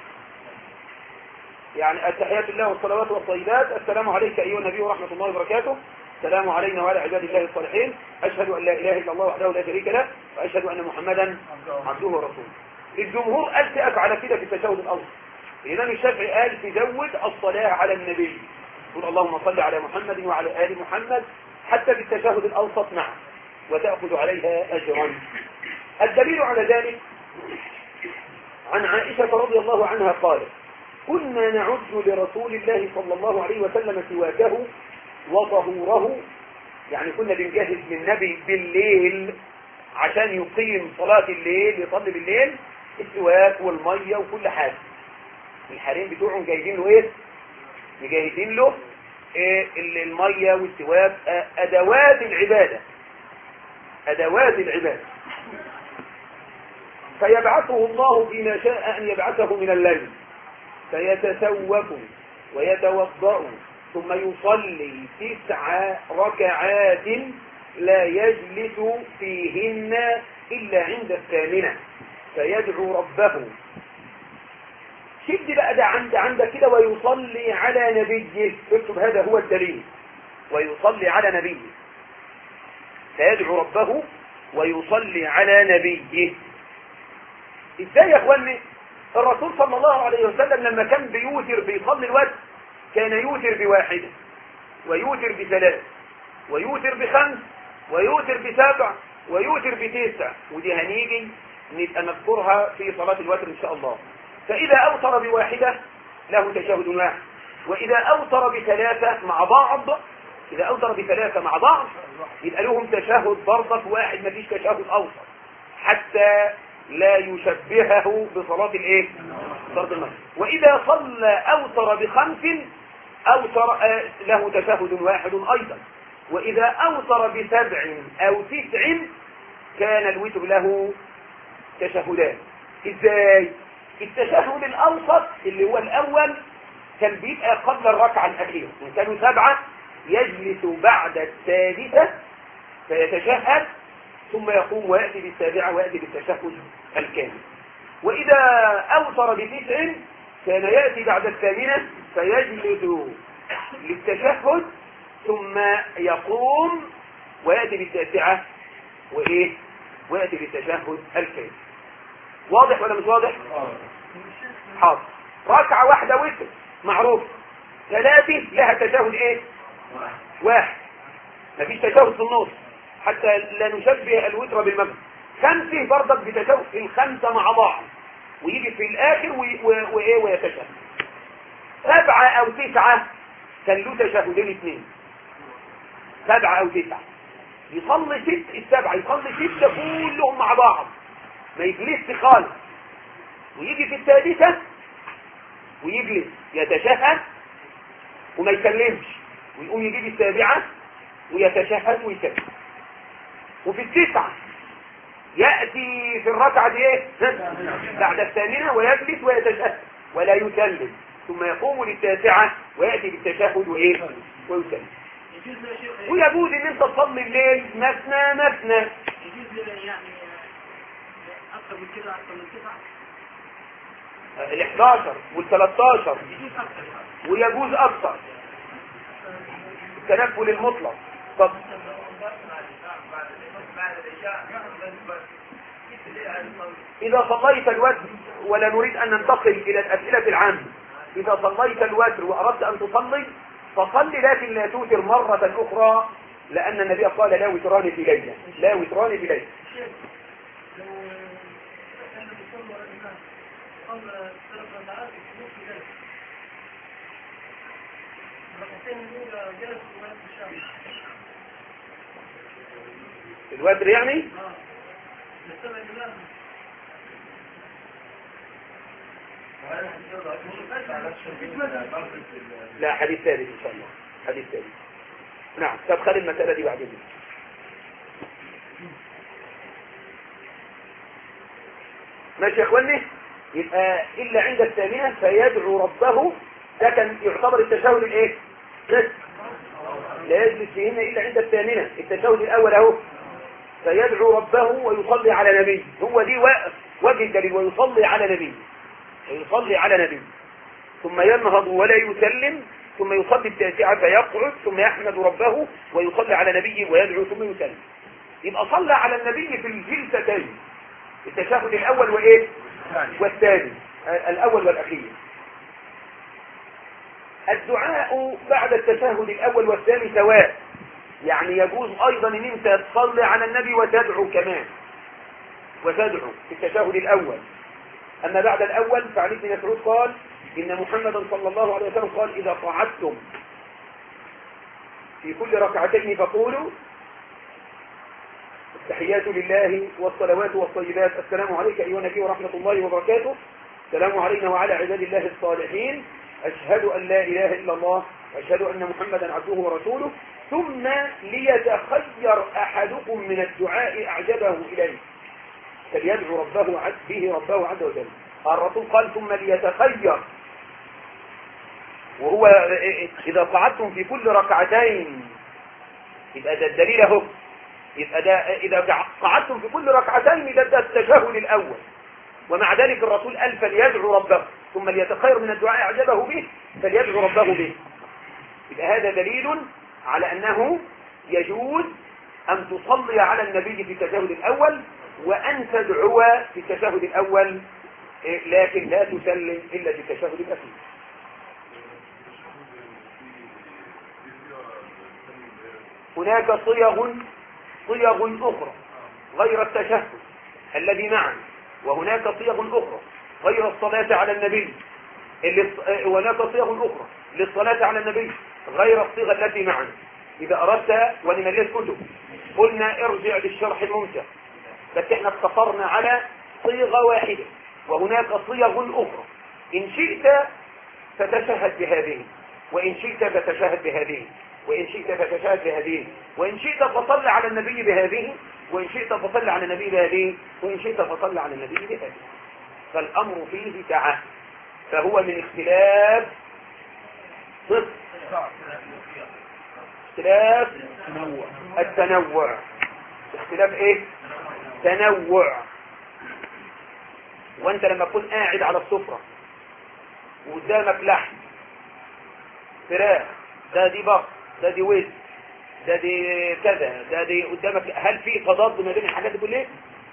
يعني التحيات الله والصلوات والطيبات، السلام عليك أيها النبي ورحمة الله وبركاته، السلام علينا وعلى عباد الله الصالحين، أشهد أن لا إله إلا الله وحده لا شريك له وأشهد أن محمدا عبده ورسوله. الجمهور قال تقف على كده في التشهد الأوسط. الإمام الشافعي قال تزود الصلاة على النبي، تقول اللهم صل على محمد وعلى آل محمد حتى في التشهد الأوسط معه وتأخذ عليها أجرا. الدليل على ذلك عن عائشة رضي الله عنها قالت كنا نعد لرسول الله صلى الله عليه وسلم سواكه وطهوره، يعني كنا بنجهز للنبي بالليل عشان يقيم صلاة الليل يصلي بالليل السواك والمية وكل حاجة. الحريم بتوعهم جايبين له ايه؟ مجاهدين له المية والسواك، أدوات العبادة، أدوات العبادة. فيبعثه الله فيما شاء أن يبعثه من الليل فيتسوق ويتوضأ ثم يصلي 9 ركعات لا يجلس فيهن إلا عند الثامنة فيدعو ربه. شد بقى ده عندك كده ويصلي على نبيه، اكتب هذا هو الدليل، ويصلي على نبيه فيدعو ربه ويصلي على نبيه. ازاي يا اخواني؟ الرسول صلى الله عليه وسلم لما كان بيوتر بيصلي الوتر كان يوتر بواحدة ويوتر ب3 ويوتر ب5 ويوتر ب7 ويوتر ب9، ودي هنيجي نبقى نذكرها في صلاة الوتر ان شاء الله. فإذا أوتر بواحدة له تشهد واحد، وإذا أوتر ب3 مع بعض، إذا أوتر ب3 مع بعض يبقى لهم تشهد برضك واحد، مفيش تشهد أوسط حتى لا يشبهه بصلاة الايه؟ صلاة المغرب. وإذا صلى أوتر ب5 أوتر له تشهد واحد أيضا، وإذا أوتر ب7 أو 9 كان الوتر له تشهدان. إزاي؟ التشهد الأوسط اللي هو الأول كان بيبقى قبل الركعة الأخيرة، إن كانوا 7 يجلس بعد السادسة فيتشهد ثم يقوم ويأتي بالسابعة ويأتي بالتشهد الكامل. وإذا أوتر ب9 كان يأتي بعد الثامنة فيجلس للتشهد ثم يقوم ويأتي بالتاسعة ويأتي بالتشهد الكامل. واضح ولا مش واضح؟ حاضر. ركعة واحدة وتر معروف، 3 لها تشهد ايه؟ واحد، مفيش تشهد في النص حتى لا نشبه الوتر بالمغرب. 5 برضك بتشهد، ال5 مع بعض ويجي في الاخر ويتشهد. 7 أو 9 كان له تشهدين 2، 7 أو 9 يصلي 7 يصلي 6 كلهم مع بعض ما يجلسش خالص، ويجي في السادسة ويجلس يتشهد وما يسلمش، ويقوم يجيب السابعة ويتشهد ويسلم. وفي التسعة يأتي في الركعة دي ايه بعد الثامنة ويجلس ويتشهد ولا يسلم، ثم يقوم للتاسعة ويأتي بالتشهد وايه ويسلم. ويجوز ان انت تصلي الليل مثنى مثنى. يجوز يعني اكثر من كده، اكثر من 9 ال11 وال13 يجوز اكثر، ويجوز اكثر التنفل المطلق. طب إذا صليت الوتر، ولا نريد أن ننتقل إلى الأسئلة العامة، إذا صليت الوتر وأردت أن تصلي فصلي، لكن لا توتر مرة أخرى، لأن النبي قال لا وتران في ليلة، لا وتران في ليلة. الوتر يعني لا، حديث ثالث إن شاء الله، حديث ثالث. نعم. طب خلي المسألة دي بعدين. ماشي يا اخواني. يبقى إلا عند الثامنة فيدعو ربه، ده كان يعتبر التشهد الايه؟ لا يجلس فيهن إلا عند الثامنة. التشهد الأول اهو، فيدعو ربه ويصلي على نبيه، هو دي وجه الدليل، ويصلي على نبيه، ويصلي على نبيه، ثم ينهض ولا يسلم، ثم يصلي التاسعة فيقعد، ثم يحمد ربه ويصلي على نبيه ويدعو ثم يسلم. يبقى صلى على النبي في الجلستين، التشهد الأول وإيه؟ والثاني، الأول والأخير. الدعاء بعد التشهد الأول والثاني سواء، يعني يجوز أيضا أن أنت تصلي على النبي وتدعو كمان، وتدعو في التشهد الأول. أما بعد الأول فعن ابن مسعود قال إن محمدا صلى الله عليه وسلم قال إذا قعدتم في كل ركعتين فقولوا التحيات لله والصلوات والطيبات، السلام عليك أيها النبي ورحمة الله وبركاته، السلام علينا وعلى عباد الله الصالحين، أشهد أن لا إله إلا الله وأشهد أن محمدا عبده ورسوله، ثم ليتخير أحدكم من الدعاء أعجبه إليه فليدعو به ربه عز وجل. الرسول قال ثم ليتخير، وهو إذا قعدتم في كل ركعتين، يبقى ده الدليل اهو، يبقى ده إذا قعدتم في كل ركعتين ده التشهد الأول، ومع ذلك الرسول قال فليدعو ربه ثم ليتخير من الدعاء أعجبه به فليدعو ربه به. يبقى هذا دليل على أنه يجوز أن تصلي على النبي في التشهد الأول وأن تدعو في التشهد الأول، لكن لا تسلم إلا في التشهد الأخير. هناك صيغ أخرى غير التشهد الذي معنا، وهناك صيغ أخرى غير الصلاة على النبي، وهناك صيغ أخرى للصلاة على النبي غير الصيغة التي معنا. إذا أردت ولمليت كتب قلنا ارجع للشرح الممتع، بس احنا اقتصرنا على صيغة واحدة، وهناك صيغ أخرى إن شئت فتشهد بهذه، وإن شئت فتشهد بهذه، وإن شئت فتشهد بهذه، وإن شئت فصل على النبي بهذه، وإن شئت فصل على النبي بهذه، وإن شئت فصل على النبي بهذه. فالأمر فيه سعة، فهو من اختلاف التنوع. اختلاف ايه؟ تنوع. وانت لما تكون قاعد على السفرة وقدامك لحم فراخ، ده دي بط، ده دي وز، ده دي كذا، ده دي قدامك، هل في تضاد ما بين الحاجات دي كلها؟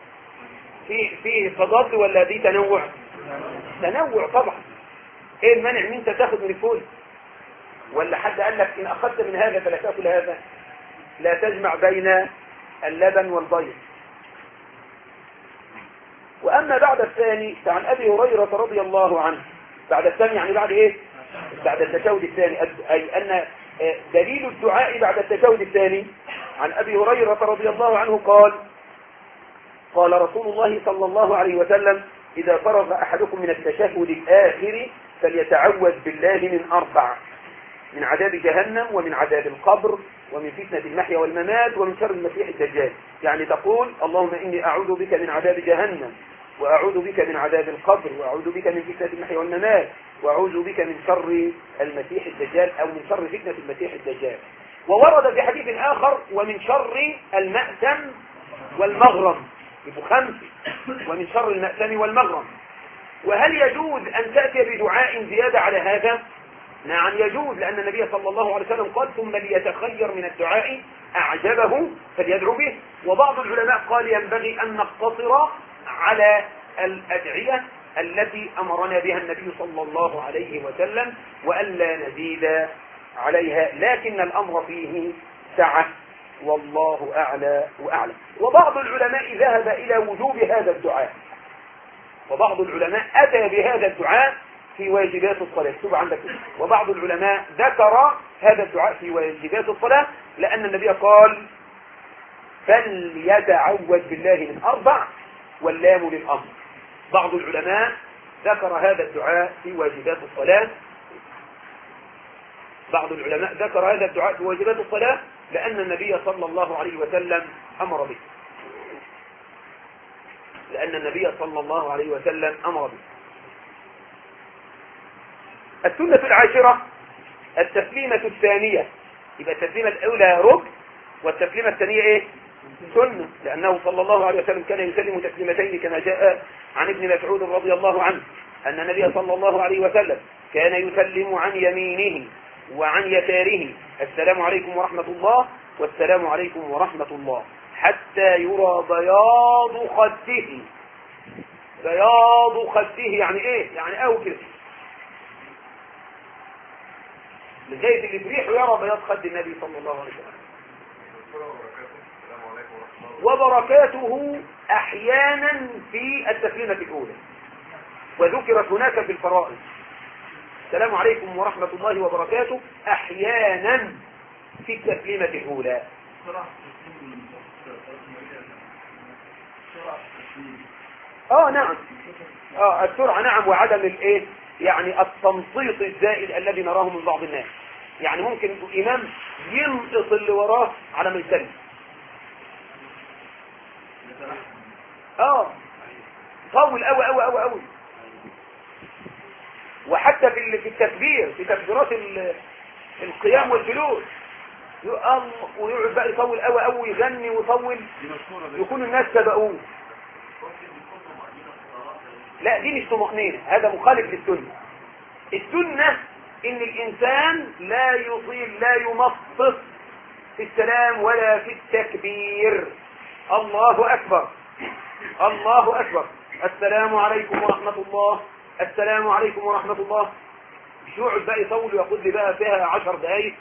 في تضاد ولا دي تنوع؟ تنوع طبعا. ايه المانع ان انت تاخد من الفول؟ ولا حد قال لك ان اخذت من هذا فلا تاكل هذا؟ لا تجمع بين اللبن والبيض. واما بعد الثاني فعن ابي هريره رضي الله عنه، بعد الثاني يعني بعد ايه؟ بعد التشهد الثاني، اي ان دليل الدعاء بعد التشهد الثاني. عن ابي هريره رضي الله عنه قال رسول الله صلى الله عليه وسلم اذا فرغ احدكم من التشهد الاخر فليتعوذ بالله من 4: من عذاب جهنم، ومن عذاب القبر، ومن فتنة المحيا والممات، ومن شر المسيح الدجال. يعني تقول: اللهم إني أعوذ بك من عذاب جهنم، وأعوذ بك من عذاب القبر، وأعوذ بك من فتنة المحيا والممات، وأعوذ بك من شر المسيح الدجال، أو من شر فتنة المسيح الدجال. وورد في حديث آخر: ومن شر المأثم والمغرم. يبقوا 5: ومن شر المأثم والمغرم. وهل يجوز أن تأتي بدعاء زيادة على هذا؟ نعم يجوز، لأن النبي صلى الله عليه وسلم قال: ثم ليتخير من الدعاء أعجبه فليدعو به. وبعض العلماء قال: ينبغي أن نقتصر على الأدعية التي أمرنا بها النبي صلى الله عليه وسلم، وألا نزيد عليها، لكن الأمر فيه سعة، والله أعلى وأعلم. وبعض العلماء ذهب إلى وجوب هذا الدعاء، وبعض العلماء أتى بهذا الدعاء في واجبات الصلاة. اكتب عندك. وبعض العلماء ذكر هذا الدعاء في واجبات الصلاة، لأن النبي قال: فليتعوذ بالله من 4، واللام للأمر. بعض العلماء ذكر هذا الدعاء في واجبات الصلاة، بعض العلماء ذكر هذا الدعاء في واجبات الصلاة لأن النبي صلى الله عليه وسلم أمر به، لأن النبي صلى الله عليه وسلم أمر به. السنة العاشرة: التسليمة الثانية. يبقى التسليمة الأولى ركن، والتسليمة الثانية إيه؟ سنة، لأنه صلى الله عليه وسلم كان يسلم تسليمتين، كما جاء عن ابن مسعود رضي الله عنه أن النبي صلى الله عليه وسلم كان يسلم عن يمينه وعن يساره: السلام عليكم ورحمة الله، والسلام عليكم ورحمة الله، حتى يرى بياض خده. بياض خده يعني إيه؟ يعني أو كده، لغاية اللي بريحه يرى بياض خد النبي صلى الله عليه وسلم. وبركاته أحيانا في التسليمة الأولى، وذكرت هناك في الفرائض: السلام عليكم ورحمة الله وبركاته أحيانا في التسليمة الأولى. نعم، السرعة، نعم، وعدم الايه، يعني التمطيط الزائد الذي نراه من بعض الناس. يعني ممكن الإمام يمطط اللي وراه على ما يسلم. طول أوي أوي أوي أوي. وحتى في التكبير، في تكبيرات القيام والجلوس، ويقعد بقى يطول أوي أوي، يغني ويطول، يكون الناس سبقوه. لا، دي مش طمأنينة، هذا مخالف للسنة. السنة ان الانسان لا يطيل، لا يمطط في السلام ولا في التكبير. الله اكبر، الله اكبر، السلام عليكم ورحمة الله، السلام عليكم ورحمة الله. مش يقعد بقى يطول وياخد لي بقى فيها 10 دقايق.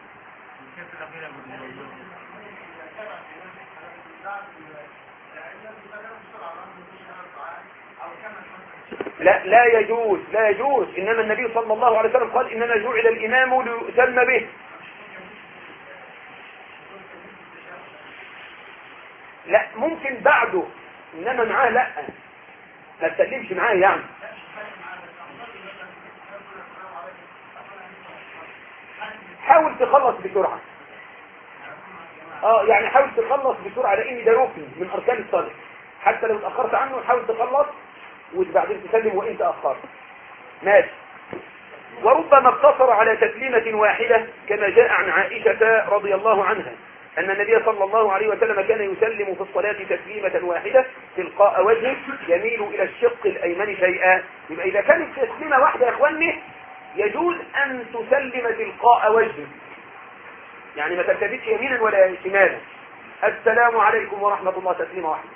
لا يجوز، لا يجوز. إنما النبي صلى الله عليه وسلم قال: إنما جعل الإمام ليؤتم به. لا، ممكن بعده، إنما معاه لا، ما تسلمش معاه يعني. حاول تخلص بسرعة. يعني حاول تخلص بسرعة، لأن ده ركن من أركان الصلاة. حتى لو اتأخرت عنه حاول تخلص وبعدين تسلم وانت أخرت. ماشي. وربما اقتصر على تسليمة واحدة، كما جاء عن عائشة رضي الله عنها أن النبي صلى الله عليه وسلم كان يسلم في الصلاة تسليمة واحدة تلقاء وجهه، يميل إلى الشق الأيمن شيئا. يبقى إذا كانت تسليمة واحدة يا إخواني يجوز أن تسلم تلقاء وجهه، يعني ما تلتفتش يمينا ولا شمالا. السلام عليكم ورحمة الله، تسليمة واحدة.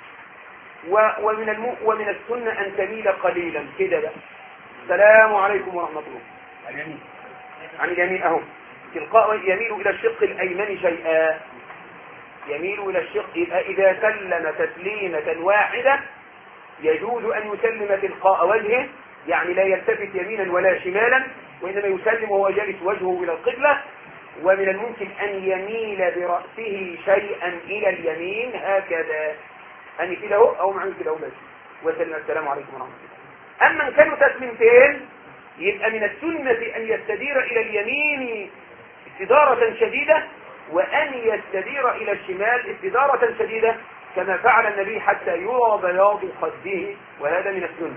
ومن السنة أن تميل قليلا كده بقى. السلام عليكم ورحمة الله عن اليمين أهو، تلقاء يميل إلى الشق الأيمن شيئا، يميل إلى الشق. يبقى إذا سلم تسليمة واحدة يجوز أن يسلم تلقاء وجهه، يعني لا يلتفت يمينا ولا شمالا، وإنما يسلم وهو جالس وجهه إلى القبلة. ومن الممكن أن يميل برأسه شيئا إلى اليمين هكذا، أن كده أو معن كده ماشي، وسلم السلام عليكم ورحمة الله. أما إن كانوا تسليمتين يبقى من السنة أن يستدير إلى اليمين استدارة شديدة، وأن يستدير إلى الشمال استدارة شديدة كما فعل النبي حتى يرى بياض خده، وهذا من السنة.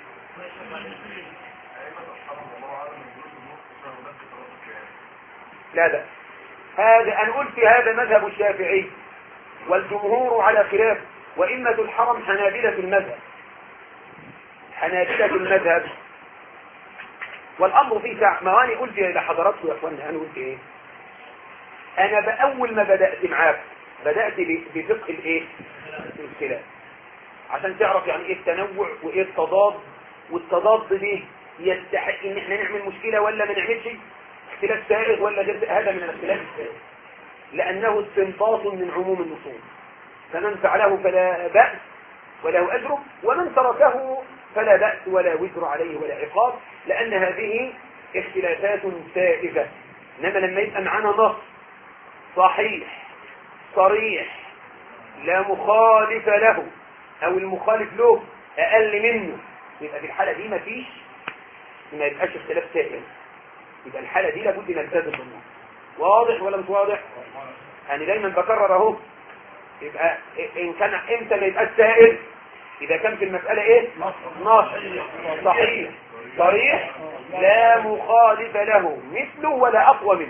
لا لا، هذا أن قلت هذا مذهب الشافعي والجمهور على خلاف، وإمة الحرم حنابلة المذهب، حنابلة المذهب. والأمر فيه ساعة. ما أنا قلت لحضراتكم يا أخوانا، أنا قلت إيه؟ أنا بأول ما بدأت معاك بدأت بفقه الإيه؟ الخلاف، عشان تعرف يعني إيه التنوع وإيه التضاد، والتضاد دي يستحق إن إحنا نعمل مشكلة ولا ما نعملش، اختلاف سائغ ولا غير. هذا من الاختلاف السائغ، لأنه استنباط من عموم النصوص، فمن فعله فلا بأس وله أجر، ومن تركه فلا بأس ولا وزر عليه ولا عقاب، لأن هذه اختلافات سائغة. إنما لما يبقى معنا نص صحيح صريح لا مخالف له، أو المخالف له أقل منه، يبقى في الحالة دي ما يبقاش اختلاف سائغ، يبقى الحالة دي لابد نلتزم بالنص. واضح ولا مش واضح؟ أنا دايما بكرر أهو. يبقى إن كان إمتى ما يبقاش سائغ؟ إذا كان في المسألة إيه؟ نص صحيح صريح لا مخالف له مثله ولا أقوى منه،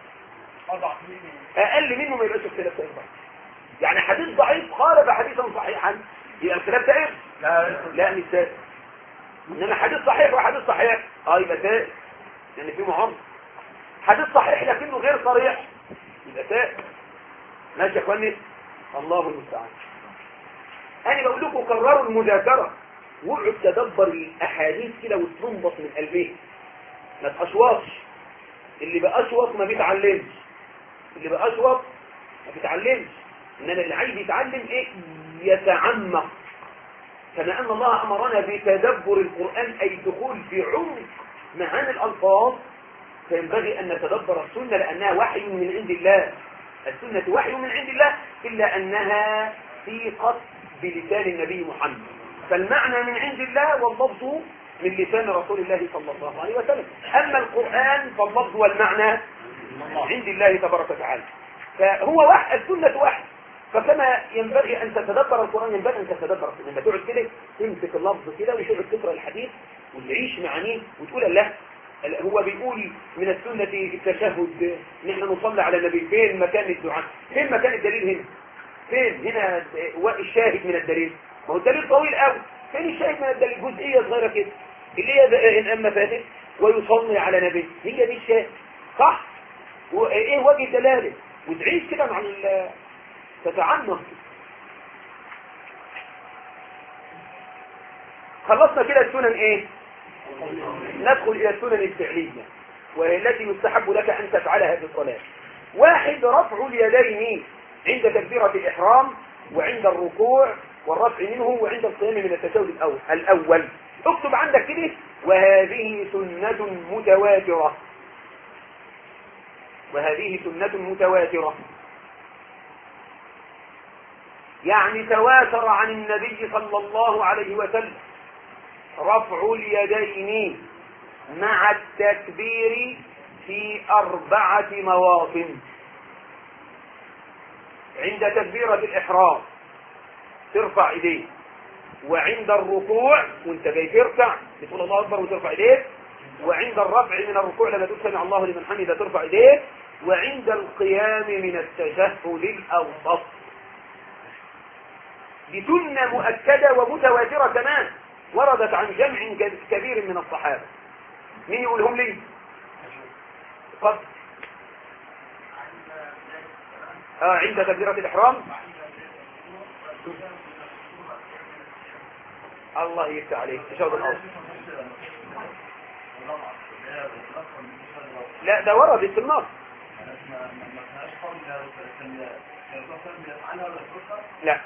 أقل منه ما يبقاش اختلاف سائغ. يعني حديث ضعيف خالف حديثا صحيحا يبقى اختلاف سائغ؟ لا مش سائغ. إنما حديث صحيح وحديث صحيح يبقى سائغ، لأن في معارضة. حديث صحيح لكنه غير صريح يبقى سائغ. ماشي يا اخواني؟ الله المستعان. انا بقول لكم كرروا المذاكره، وقعوا تدبر الاحاديث كده وتنبط من قلبيه، ما تقشوطش. اللي بقشوط ما بيتعلمش، اللي بقشوط ما بيتعلمش. انما اللي عايز يتعلم ايه؟ يتعمق. كما ان الله امرنا بتدبر القران، اي دخول في عمق معاني الالفاظ، فينبغي ان نتدبر السنه لانها وحي من عند الله. السنة وحي من عند الله، إلا أنها سيقت بلسان النبي محمد، فالمعنى من عند الله واللفظ من لسان رسول الله صلى الله عليه وسلم. أما القرآن فاللفظ والمعنى عند الله تبارك وتعالى، فهو وحي، السنة وحي. فكما ينبغي أن تتدبر القرآن ينبغي أن تتدبر السنة. لما تقعد كده تمسك اللفظ كده وتقعد تقرأ الحديث وتعيش معانيه وتقول الله هو بيقول من السنة التشهد نحن نصلي على النبي. فين مكان الدعاء؟ فين مكان الدليل هنا؟ فين هنا الشاهد من الدليل؟ ما هو الدليل طويل قوي. فين الشاهد من الدليل؟ جزئية صغيرة كده اللي هي إن أما فاتت ويصلي على نبي، هي دي الشاهد صح؟ وإيه وجه الدلالة؟ وتعيش كده مع تتعمق. خلصنا كده السنن ايه؟ ندخل الى السنن الفعلية، وهي التي يستحب لك ان تفعلها في الصلاة. واحد، رفع اليدين عند تكبيرة الاحرام وعند الركوع والرفع منه وعند القيام من التشهد الاول. اكتب عندك كده: وهذه سنة متواترة، وهذه سنة متواترة، يعني تواتر عن النبي صلى الله عليه وسلم رفع اليدين مع التكبير في 4 مواطن. عند تكبيرة الإحرام ترفع إيديك، وعند الركوع وانت جاي تركع بتقول الله أكبر وترفع إيديك، وعند الرفع من الركوع لما تقول سمع الله لمن حمده ترفع إيديك، وعند القيام من التشهد الأوسط. دي سنة مؤكدة ومتواترة كمان، وردت عن جمع كبير من الصحابة. مين يقولهم لي؟ قد عند تكبيرة الإحرام. الله يفتح عليك. تشهد الأوسط لا ده وردت في النص. لا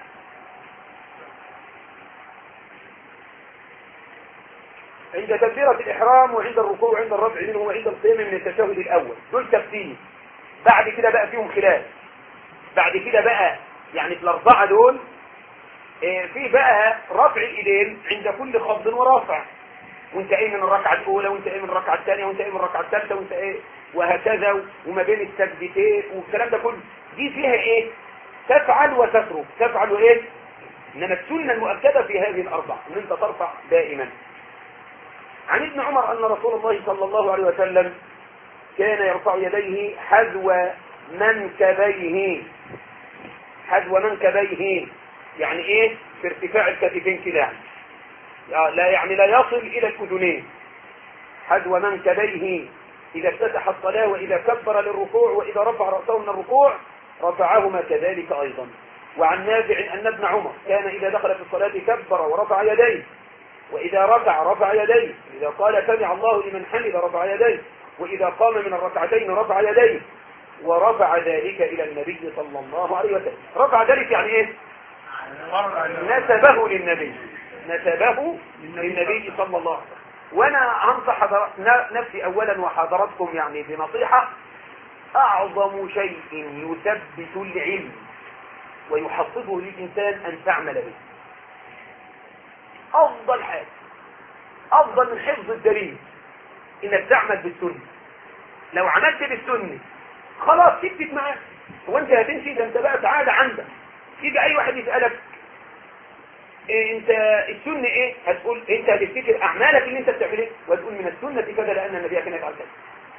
عند تكبيرة الإحرام وعند الركوع وعند الرفع منه وعند القيام من التشهد الأول، دول تفسير. بعد كده بقى فيهم خلاف. بعد كده بقى يعني في ال4 دول في بقى رفع الإيدين عند كل خفض ورفع، وانت ايه من الركعة الاولى، وانت ايه من الركعة الثانية، وانت ايه من الركعة الثالثة، وانت ايه، وهكذا، وما بين السجدتين والكلام ده كله. دي فيها ايه؟ تفعل وتترك، تفعل وايه. انما السنة المؤكدة في هذه الاربع ان انت ترفع دائما. عن ابن عمر ان رسول الله صلى الله عليه وسلم كان يرفع يديه حذو منكبيه. حذو منكبيه يعني ايه؟ في ارتفاع الكتفين كده، لا يعني لا يصل الى الاذنين. حذو منكبيه اذا افتتح الصلاة واذا كبر للركوع واذا رفع رأسه من الركوع رفعهما كذلك ايضا. وعن نافع ان ابن عمر كان اذا دخل في الصلاة كبر ورفع يديه، واذا رفع يديه، اذا قال سمع الله لمن حمد رفع يديه، واذا قام من الركعتين رفع يديه، ورفع ذلك الى النبي صلى الله عليه وسلم. رفع ذلك يعني ايه؟ نسبه للنبي، نسبه للنبي صلى الله عليه وسلم. وانا انصح نفسي اولا وحضراتكم يعني بنصيحة: اعظم شيء يثبت العلم ويحفظه للانسان ان تعمل به. افضل حاجة، افضل من حفظ الدليل، انك تعمل بالسنة. لو عملت بالسنة خلاص تكتب معاك، هو انت هتمشي، ده انت بقى سعادة عندك. يجي اي واحد يسألك إيه انت السنة ايه، هتقول انت هتفتكر اعمالك اللي انت بتعملها وتقول من السنة كذا لان النبي كان يفعل كذا.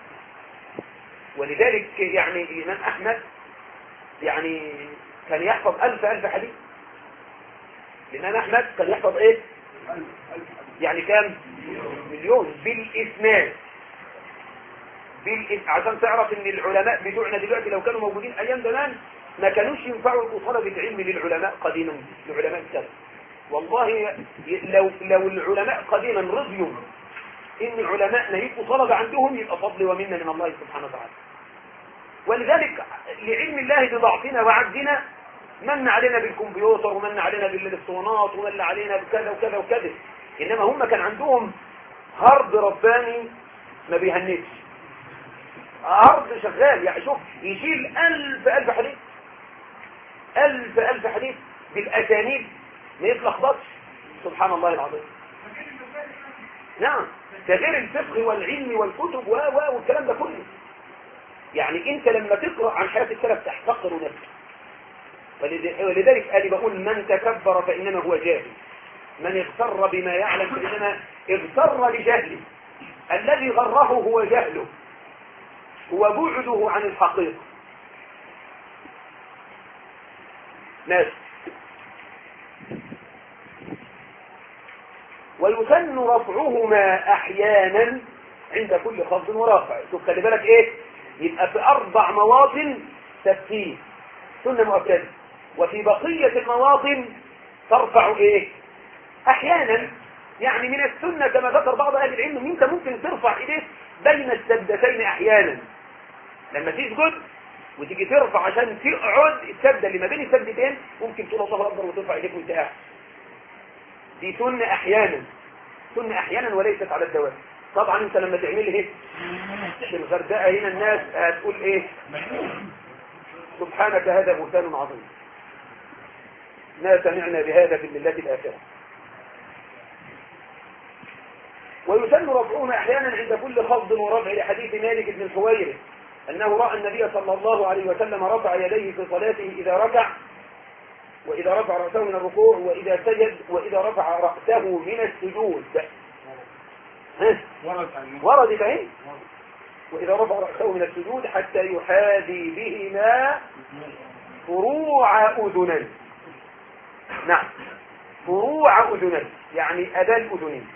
ولذلك يعني الامام احمد يعني كان يحفظ ألف حديث. الامام احمد كان يحفظ ايه يعني كام مليون بالاسناد. عشان تعرف ان العلماء بتوعنا دلوقتي لو كانوا موجودين ايام زمان ما كانوش ينفعوا طلبة العلم للعلماء قديما، لعلماء السلف. والله لو العلماء قديما رضيوا ان علماءنا يبقوا طلبة عندهم يبقى فضل ومنة من الله سبحانه وتعالى. ولذلك لعلم الله بضعفنا وعجزنا من علينا بالكمبيوتر ومن علينا بالاسطوانات ومن علينا بكذا وكذا وكذا. انما هم كان عندهم هرد رباني ما بيهنكش، هرد شغال. يعني شوف يشيل ألف حديث، ألف حديث بالأسانيد ما يتلخبطش. سبحان الله العظيم. نعم، ده غير الفقه والعلم والكتب والكلام ده كله. يعني انت لما تقرأ عن حياة السلف تحتقر نفسك. ولذلك أنا بقول من تكبر فإنما هو جاهل، من اغتر بما يعلم فإنما اغتر لجهله. الذي غره هو جهله، هو بعده عن الحقيقة. ماشي. ويسن رفعهما احيانا عند كل خفض ورفع. شوف خلي بالك ايه، يبقى في 4 مواطن تسهيل سنة مؤكدة، وفي بقية المواطن ترفع ايه احيانا. يعني من السنة كما ذكر بعض اهل العلم ان انت ممكن ترفع ايديك بين السجدتين احيانا. لما تسجد وتيجي ترفع عشان تقعد السجدة اللي ما بين السجدتين ممكن تقول الله اكبر وترفع ايديك وانت قاعد. دي سنة احيانا، سنة احيانا وليست على الدوام. طبعا انت لما تعمل ايه في الغردقة هنا الناس هتقول ايه سبحانك هذا بهتان عظيم، ما سمعنا بهذا في الملة الآخرة. ويسن رفعهما احيانا عند كل خفض ورفع لحديث مالك بن الحويرث انه راى النبي صلى الله عليه وسلم رفع يديه في صلاته اذا ركع واذا رفع راسه من الركوع واذا سجد واذا رفع راسه من السجود. ورد فين واذا رفع راسه من السجود حتى يحاذي بهما فروع اذنيه. نعم، فروع اذنيه يعني اداء الاذنين.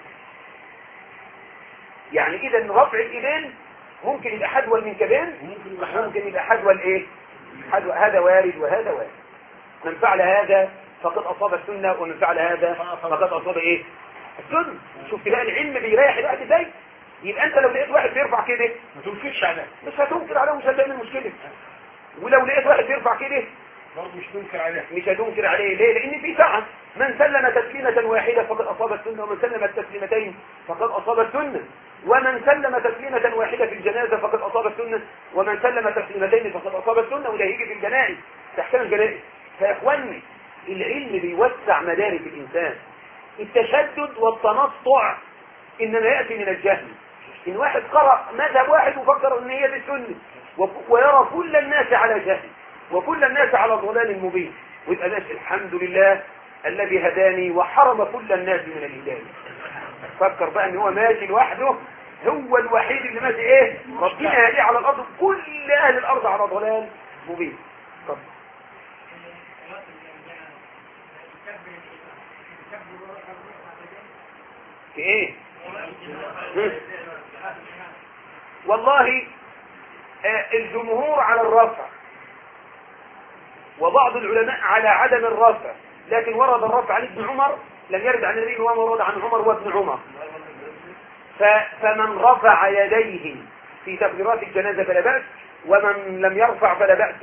يعني اذا رفع الايدين ممكن يبقى حدوى المنكبين، ممكن يبقى حدوى الايه حدوى. هذا وارد وهذا وارد. من فعل هذا فقد اصاب السنه ومن فعل هذا فقد اصاب ايه السنه. شوف بقى العلم بيريح الواحد ازاي. يبقى انت لو لقيت واحد بيرفع كده ما تنكرش عليه، مش هتنكر عليه ومش هتعمل مشكله. ولو لقيت واحد بيرفع كده برضه مش تنكر عليه، مش هتنكر عليه. ليه؟ لان في ساعه من سلم تسليمه واحده فقد اصاب السنه ومن سلم التسليمتين فقد اصاب السنه، ومن سلم تسليمه واحده في الجنازه فقد اصاب السنه، ومن سلم تسليمتين فقد اصاب السنه. وده هيجي في الجنائز في احكام الجنائز. فيا اخواني العلم بيوسع مدارك الانسان. التشدد والتنطع إنما يأتي من الجهل. إن واحد قرأ مذهب واحد وفكر إن هي دي السنة ويرى كل الناس على جهل وكل الناس على ضلال مبين، ويبقى ناس الحمد لله الذي هداني وحرم كل الناس من الهداية. فكر بقى إن هو ماشي لوحده، هو الوحيد اللي ماشي إيه؟ ربنا هديه على الأرض، كل أهل الأرض على ضلال مبين. طب في ايه؟ والله الجمهور على الرفع وبعض العلماء على عدم الرفع، لكن ورد الرفع عن ابن عمر، لم يرد عن النبي وما ورد عن عمر وابن عمر. فمن رفع يديه في تكبيرات الجنازة فلا بأس، ومن لم يرفع فلا بأس.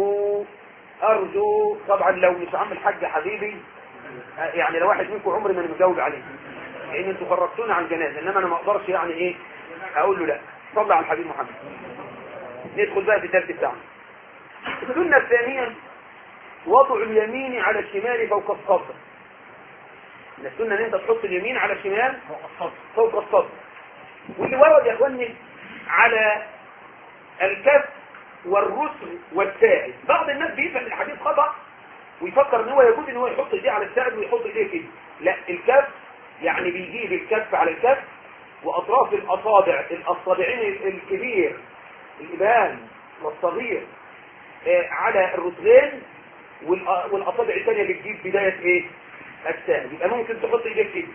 وأرجو طبعا لو مش عم الحاج حبيبي، يعني لو واحد منكم عمري ما انا مجاوب عليه، لان انتوا خرجتونا عن الجنازه، انما انا ما اقدرش يعني ايه اقول له لا. صلى على الحبيب محمد. ندخل بقى في الدرس بتاعنا. السنه الثانيه وضع اليمين على الشمال فوق الصدر. من السنه ان انت تحط اليمين على الشمال فوق الصدر. واللي ورد يا اخواني على الكف والرسل والساعد. بعض الناس بيفهم الحديث خطأ ويفكر ان هو يجوز ان هو يحط ايديه على الساعد ويحط ايديه كده. لا، الكف يعني بيجيب الكف على الكف واطراف الاصابع، الصابعين الكبير الابهام والصغير على الرسلين، والاصابع الثانيه بتجيب بدايه ايه؟ الساعد. يبقى ممكن تحط ايديك كده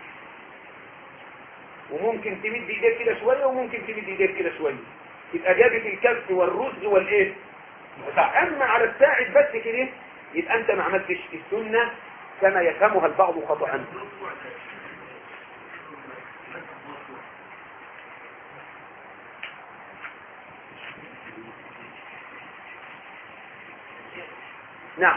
وممكن تمد ايديك كده شويه وممكن تمد ايديك كده شويه، يبقى جابت الكف والرسل والايه. اما على الساعد بس كده يبقى انت ما عملتش السنه كما يفهمها البعض خطأ. نعم.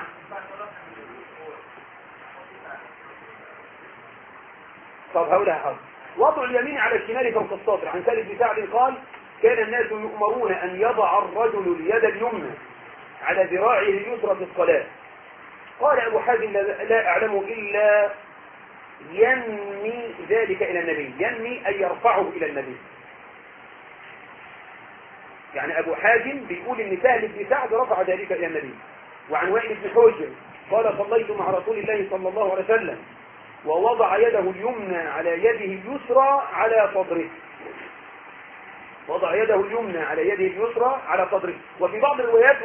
طب هقولها حاضر. وضع اليمين على الشمال فوق الصدر. عن سالم بن سعد قال: كان الناس يؤمرون أن يضع الرجل اليد اليمنى على ذراعه اليسرى في الصلاة. قال أبو حازم: لا أعلم إلا ينمي ذلك إلى النبي. ينمي أي يرفعه إلى النبي. يعني أبو حازم بيقول إن سهل بن سعد رفع ذلك إلى النبي. وعن وائل بن حجر قال: صليت مع رسول الله صلى الله عليه وسلم ووضع يده اليمنى على يده اليسرى على صدره. وضع يده اليمنى على يده اليسرى على صدره. وفي بعض الروايات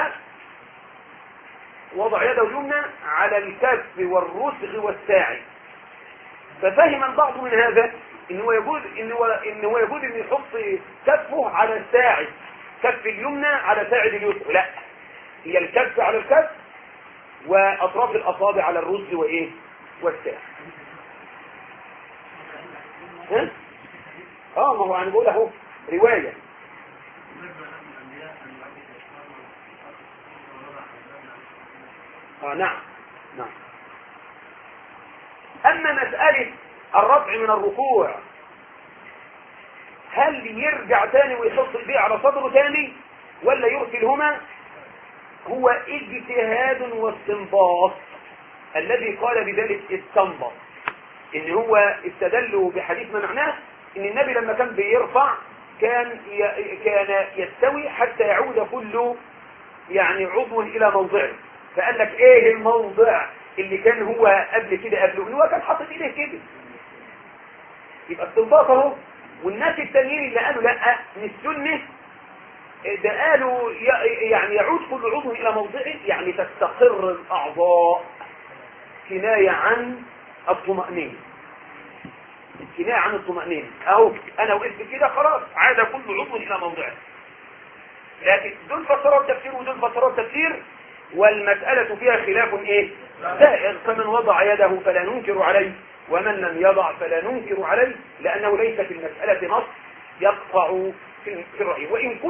وضع يده اليمنى على الكف والرسغ والساعد. ففهم البعض من هذا ان هو يجوز ان يحط كفه على الساعد، كف اليمنى على ساعد اليسرى. لا، هي الكف على الكف واطراف الاصابع على الرسغ وايه والساعد. ما هو انا بقول اهو روايه. نعم. اما مسألة الرفع من الركوع، هل يرجع تاني ويحط ايديه على صدره تاني ولا يرسلهما؟ هو اجتهاد واستنباط. الذي قال بذلك استنبط، ان هو استدلوا بحديث ما معناه ان النبي لما كان بيرفع كان يستوي حتى يعود كل يعني عضو الى موضعه. فقال لك ايه الموضع اللي كان هو قبل كده قبله؟ هو كان حاطط ايديه كده. يبقى استنباط اهو. والناس التانيين اللي قالوا لا من السنه ده قالوا يعني يعود كل عضو الى موضعه، يعني تستقر الاعضاء، كنايه عن الطمأنينة. كنايه عن الطمأنينة. اهو انا وقفت كده خلاص عاد كل عضو الى موضعه. لكن دول فترات تفسير ودول فترات تفسير، والمسألة فيها خلاف ايه؟ سائر. فمن وضع يده فلا ننكر عليه ومن لم يضع فلا ننكر عليه، لأنه ليس في المسألة نص يقطع في الرأي.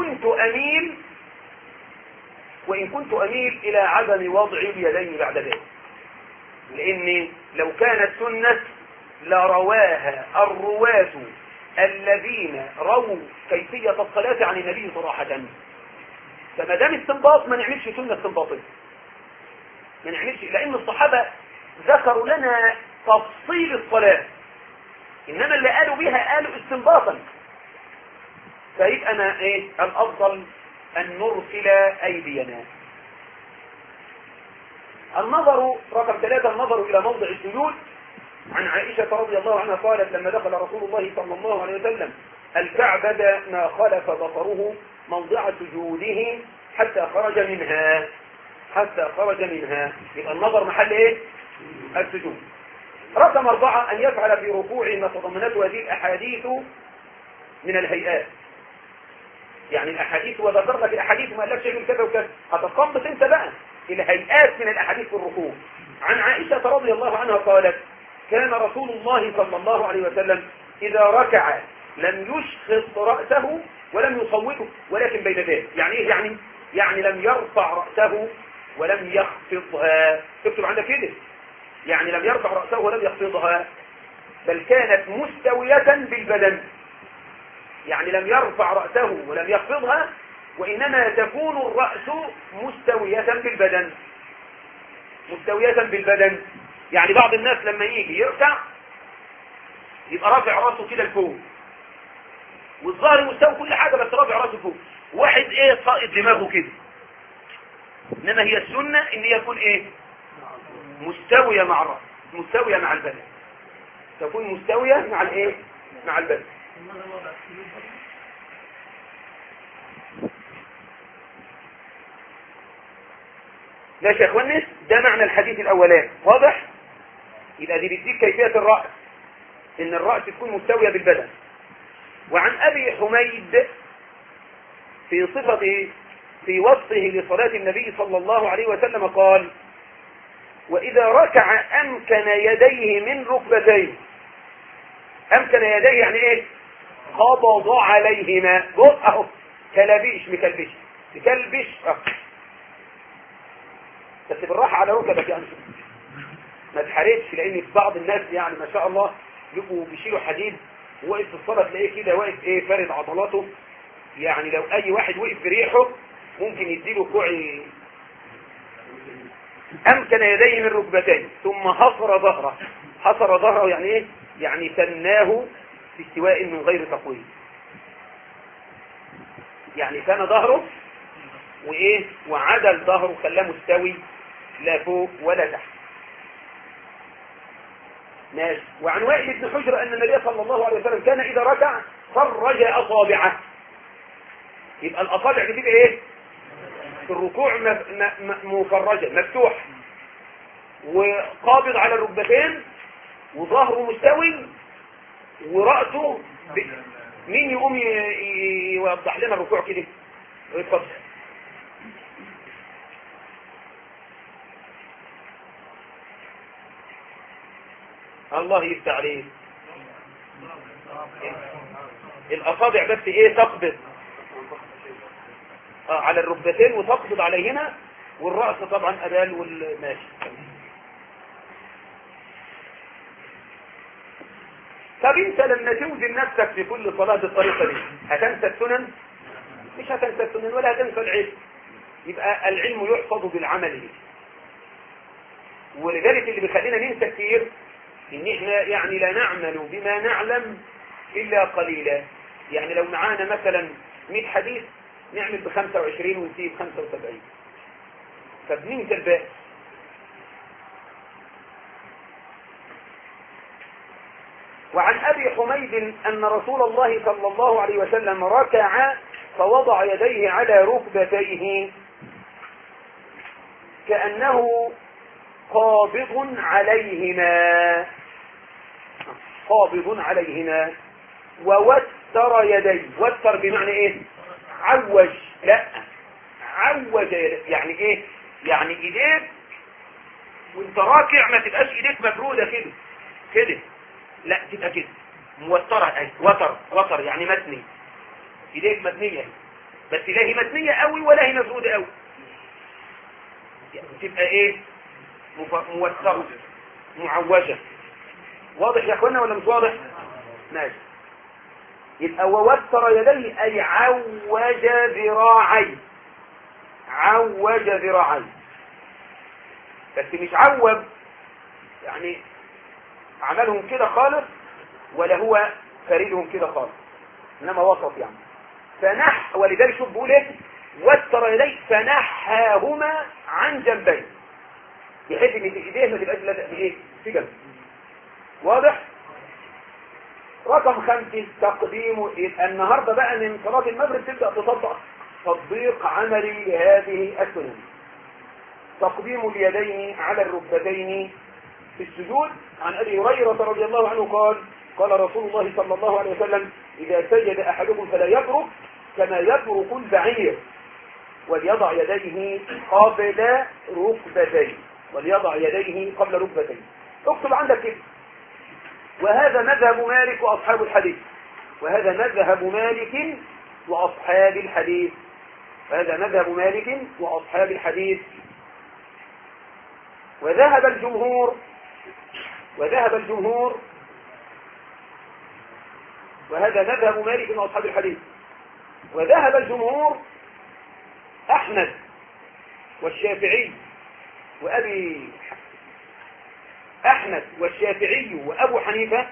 وإن كنت أميل إلى عدم وضع اليدين بعد ذلك، لأن لو كانت سنة لرواها الرواة الذين رووا كيفية الصلاة عن النبي صراحة. فما دام استنباط ما نعملش سنة استنباطية، ما نعملش، لأن الصحابة ذكروا لنا تفصيل الصلاة إنما اللي قالوا بها قالوا استنباطا. فيبقى أنا إيه الأفضل أن نرسل أيدينا. النظر رقم 3، النظر إلى موضع السجود. عن عائشة رضي الله عنها قالت لما دخل رسول الله صلى الله عليه وسلم الكعبة ما خلف بصره موضع سجوده حتى خرج منها. يبقى النظر محل ايه؟ السجود. رقم 4 أن يفعل في ركوعه ما تضمنته هذه الأحاديث من الهيئات. يعني الأحاديث وذكر لك الأحاديث وما قالكش يقول كذا وكذا، هتستنبط انت بقى الهيئات من الأحاديث في الركوع. عن عائشة رضي الله عنها قالت كان رسول الله صلى الله عليه وسلم إذا ركع لم يشخص رأسه ولم يصوته ولكن بين ذلك. يعني ايه؟ يعني لم يرفع رأسه ولم يخفضها. تكتب عندك كده، يعني لم يرفع رأسه ولم يخفضها، بل كانت مستوية بالبدن. يعني لم يرفع رأسه ولم يخفضها، وإنما تكون الرأس مستوية بالبدن. يعني بعض الناس لما يجي يركع يبقى رافع رأسه كده لفوق، والظاهر مستوي كل حاجة بس رافع رأسه فوق. واحد ايه صائد دماغه كده. انما هي السنة ان يكون ايه مستوية مع الرأس، مستوية مع البدن، تكون مستوية مع الايه مع البدن. ماشي يا اخواني، ده معنى الحديث الاولاني واضح. يبقى دي بتديك كيفية الرأس، ان الرأس تكون مستوية بالبدن. وعن ابي حميد في وصفه لصلاة النبي صلى الله عليه وسلم قال وإذا ركع أمكن يديه من ركبتيه. أمكن يديه يعني إيه؟ قبض عليهما. بص أهو كلبيش مكلبش بس بالراحة على ركبك يعني، ما تحرقش، لأن في بعض الناس يعني ما شاء الله يبقوا بيشيلوا حديد ووقف في الصلاة تلاقيه كده واقف إيه فارد عضلاته. يعني لو أي واحد وقف بريحه ممكن يديله كوعي. أمكن يديه من ركبتيه ثم حصر ظهره يعني إيه؟ يعني تناه في استواء من غير تقويم. يعني كان ظهره وإيه وعدل ظهره خلاه مستوي لا فوق ولا تحت. ماشي. وعن وائل بن حجر أن النبي صلى الله عليه وسلم كان إذا ركع فرج أصابعه. يبقى الأصابع بتبقى إيه في الركوع مفرجة مفتوح وقابض على الركبتين وظهره مستوي ورأسه مين يقوم يوضح لنا الركوع كده؟ اتفضل. الله يفتح عليه. الأصابع بس ايه تقبض على الركبتين وتقبض عليهما، والرأس طبعا أبال والماشي. طب انت لما توزن نفسك في كل صلاة بالطريقة دي هتنسى السنن؟ مش هتنسى السنن ولا هتنسى العلم. يبقى العلم يحفظ بالعمل. ولذلك اللي بيخلينا ننسى كتير ان احنا يعني لا نعمل بما نعلم الا قليلا. يعني لو معانا مثلا 100 حديث نعمل ب25 ونسيب 75، فبننسى الباقي. وعن أبي حميد أن رسول الله صلى الله عليه وسلم ركع فوضع يديه على ركبتيه كأنه قابض عليهما ووتر يديه. وتر بمعنى ايه؟ عوج. لا عوج يعني ايه؟ يعني ايديك وانت راكع ما تبقاش ايديك مفرودة كده لا تبقى كده موترة. اهي وتر يعني متني، ايديك متنية بس لا هي متنية قوي ولا هي مفرودة قوي، يعني تبقى ايه موترة معوجة. واضح يا اخوانا ولا مش واضح؟ ماشي. يبقى ووتر يديه اي عوج ذراعي بس مش عوج يعني عملهم كده خالص ولا هو فاريدهم كده خالص، انما وسط يعني. ولذلك شوف بيقول ايه، وتر يديه فنحاهما عن جنبيه، بحيث ان ايديه ما تبقاش لازقه بايه في جنب. واضح؟ رقم 5 تقديم. النهارده بقى من صلاه المغرب تبدا تطبق تطبيق عملي لهذه السنن. تقديم اليدين على الركبتين في السجود. عن ابي هريره رضي الله عنه قال قال رسول الله صلى الله عليه وسلم اذا سجد احدكم فلا يبرك كما يبرك البعير، وليضع يديه قبل ركبتيه، وليضع يديه قبل ركبتيه. اكتب عندك كده. وهذا مذهب مالك واصحاب الحديث، وهذا مذهب مالك واصحاب الحديث، وهذا مذهب مالك واصحاب الحديث. وذهب الجمهور وهذا مذهب مالك واصحاب الحديث. وذهب الجمهور احمد والشافعي وابو حنيفه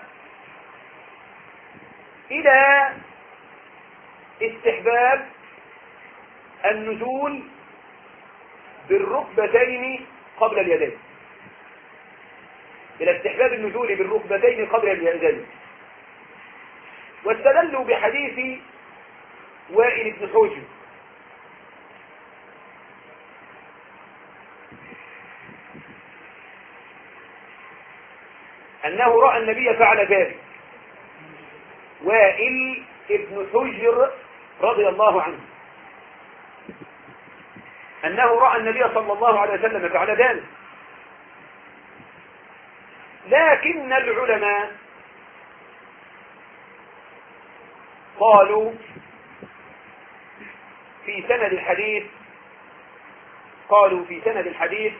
الى استحباب النزول بالركبتين قبل اليدين، إلى استحباب النزول بالركبتين قبل اليدين. واستدلوا بحديث وائل بن حجر أنه رأى النبي فعل ذلك. وائل بن حجر رضي الله عنه أنه رأى النبي صلى الله عليه وسلم فعل ذلك. لكن العلماء قالوا في سند الحديث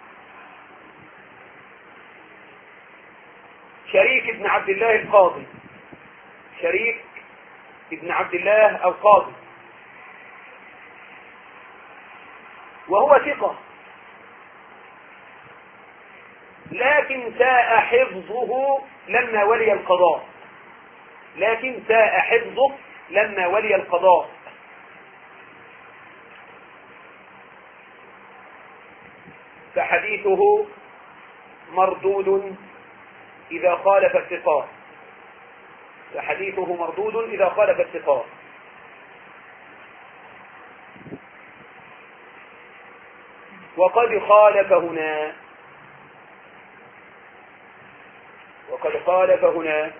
شريك بن عبد الله القاضي، شريك بن عبد الله القاضي، وهو ثقة لكن ساء حفظه لما ولي القضاء. فحديثه مردود إذا خالف الثقات. وقد خالف هنا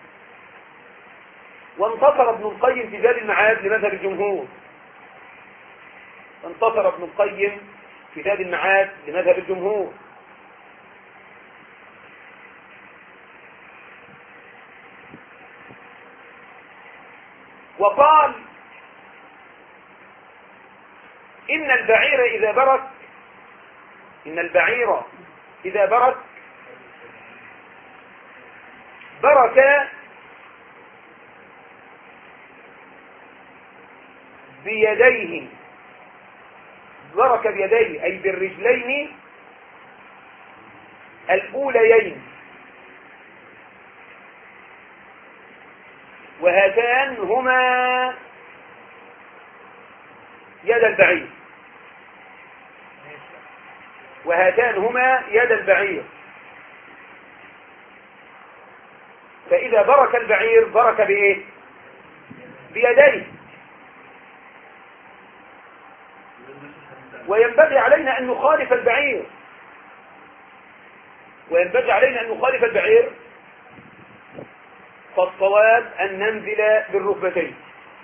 وانتصر ابن القيم في زاد المعاد لمذهب الجمهور. وقال إن البعير إذا برك برك بيديه أي بالرجلين الأوليين، وهاتان هما يد البعير. فإذا برك البعير برك بإيه؟ بيديه. وينبغي علينا أن نخالف البعير، فالصواب أن ننزل بالركبتين.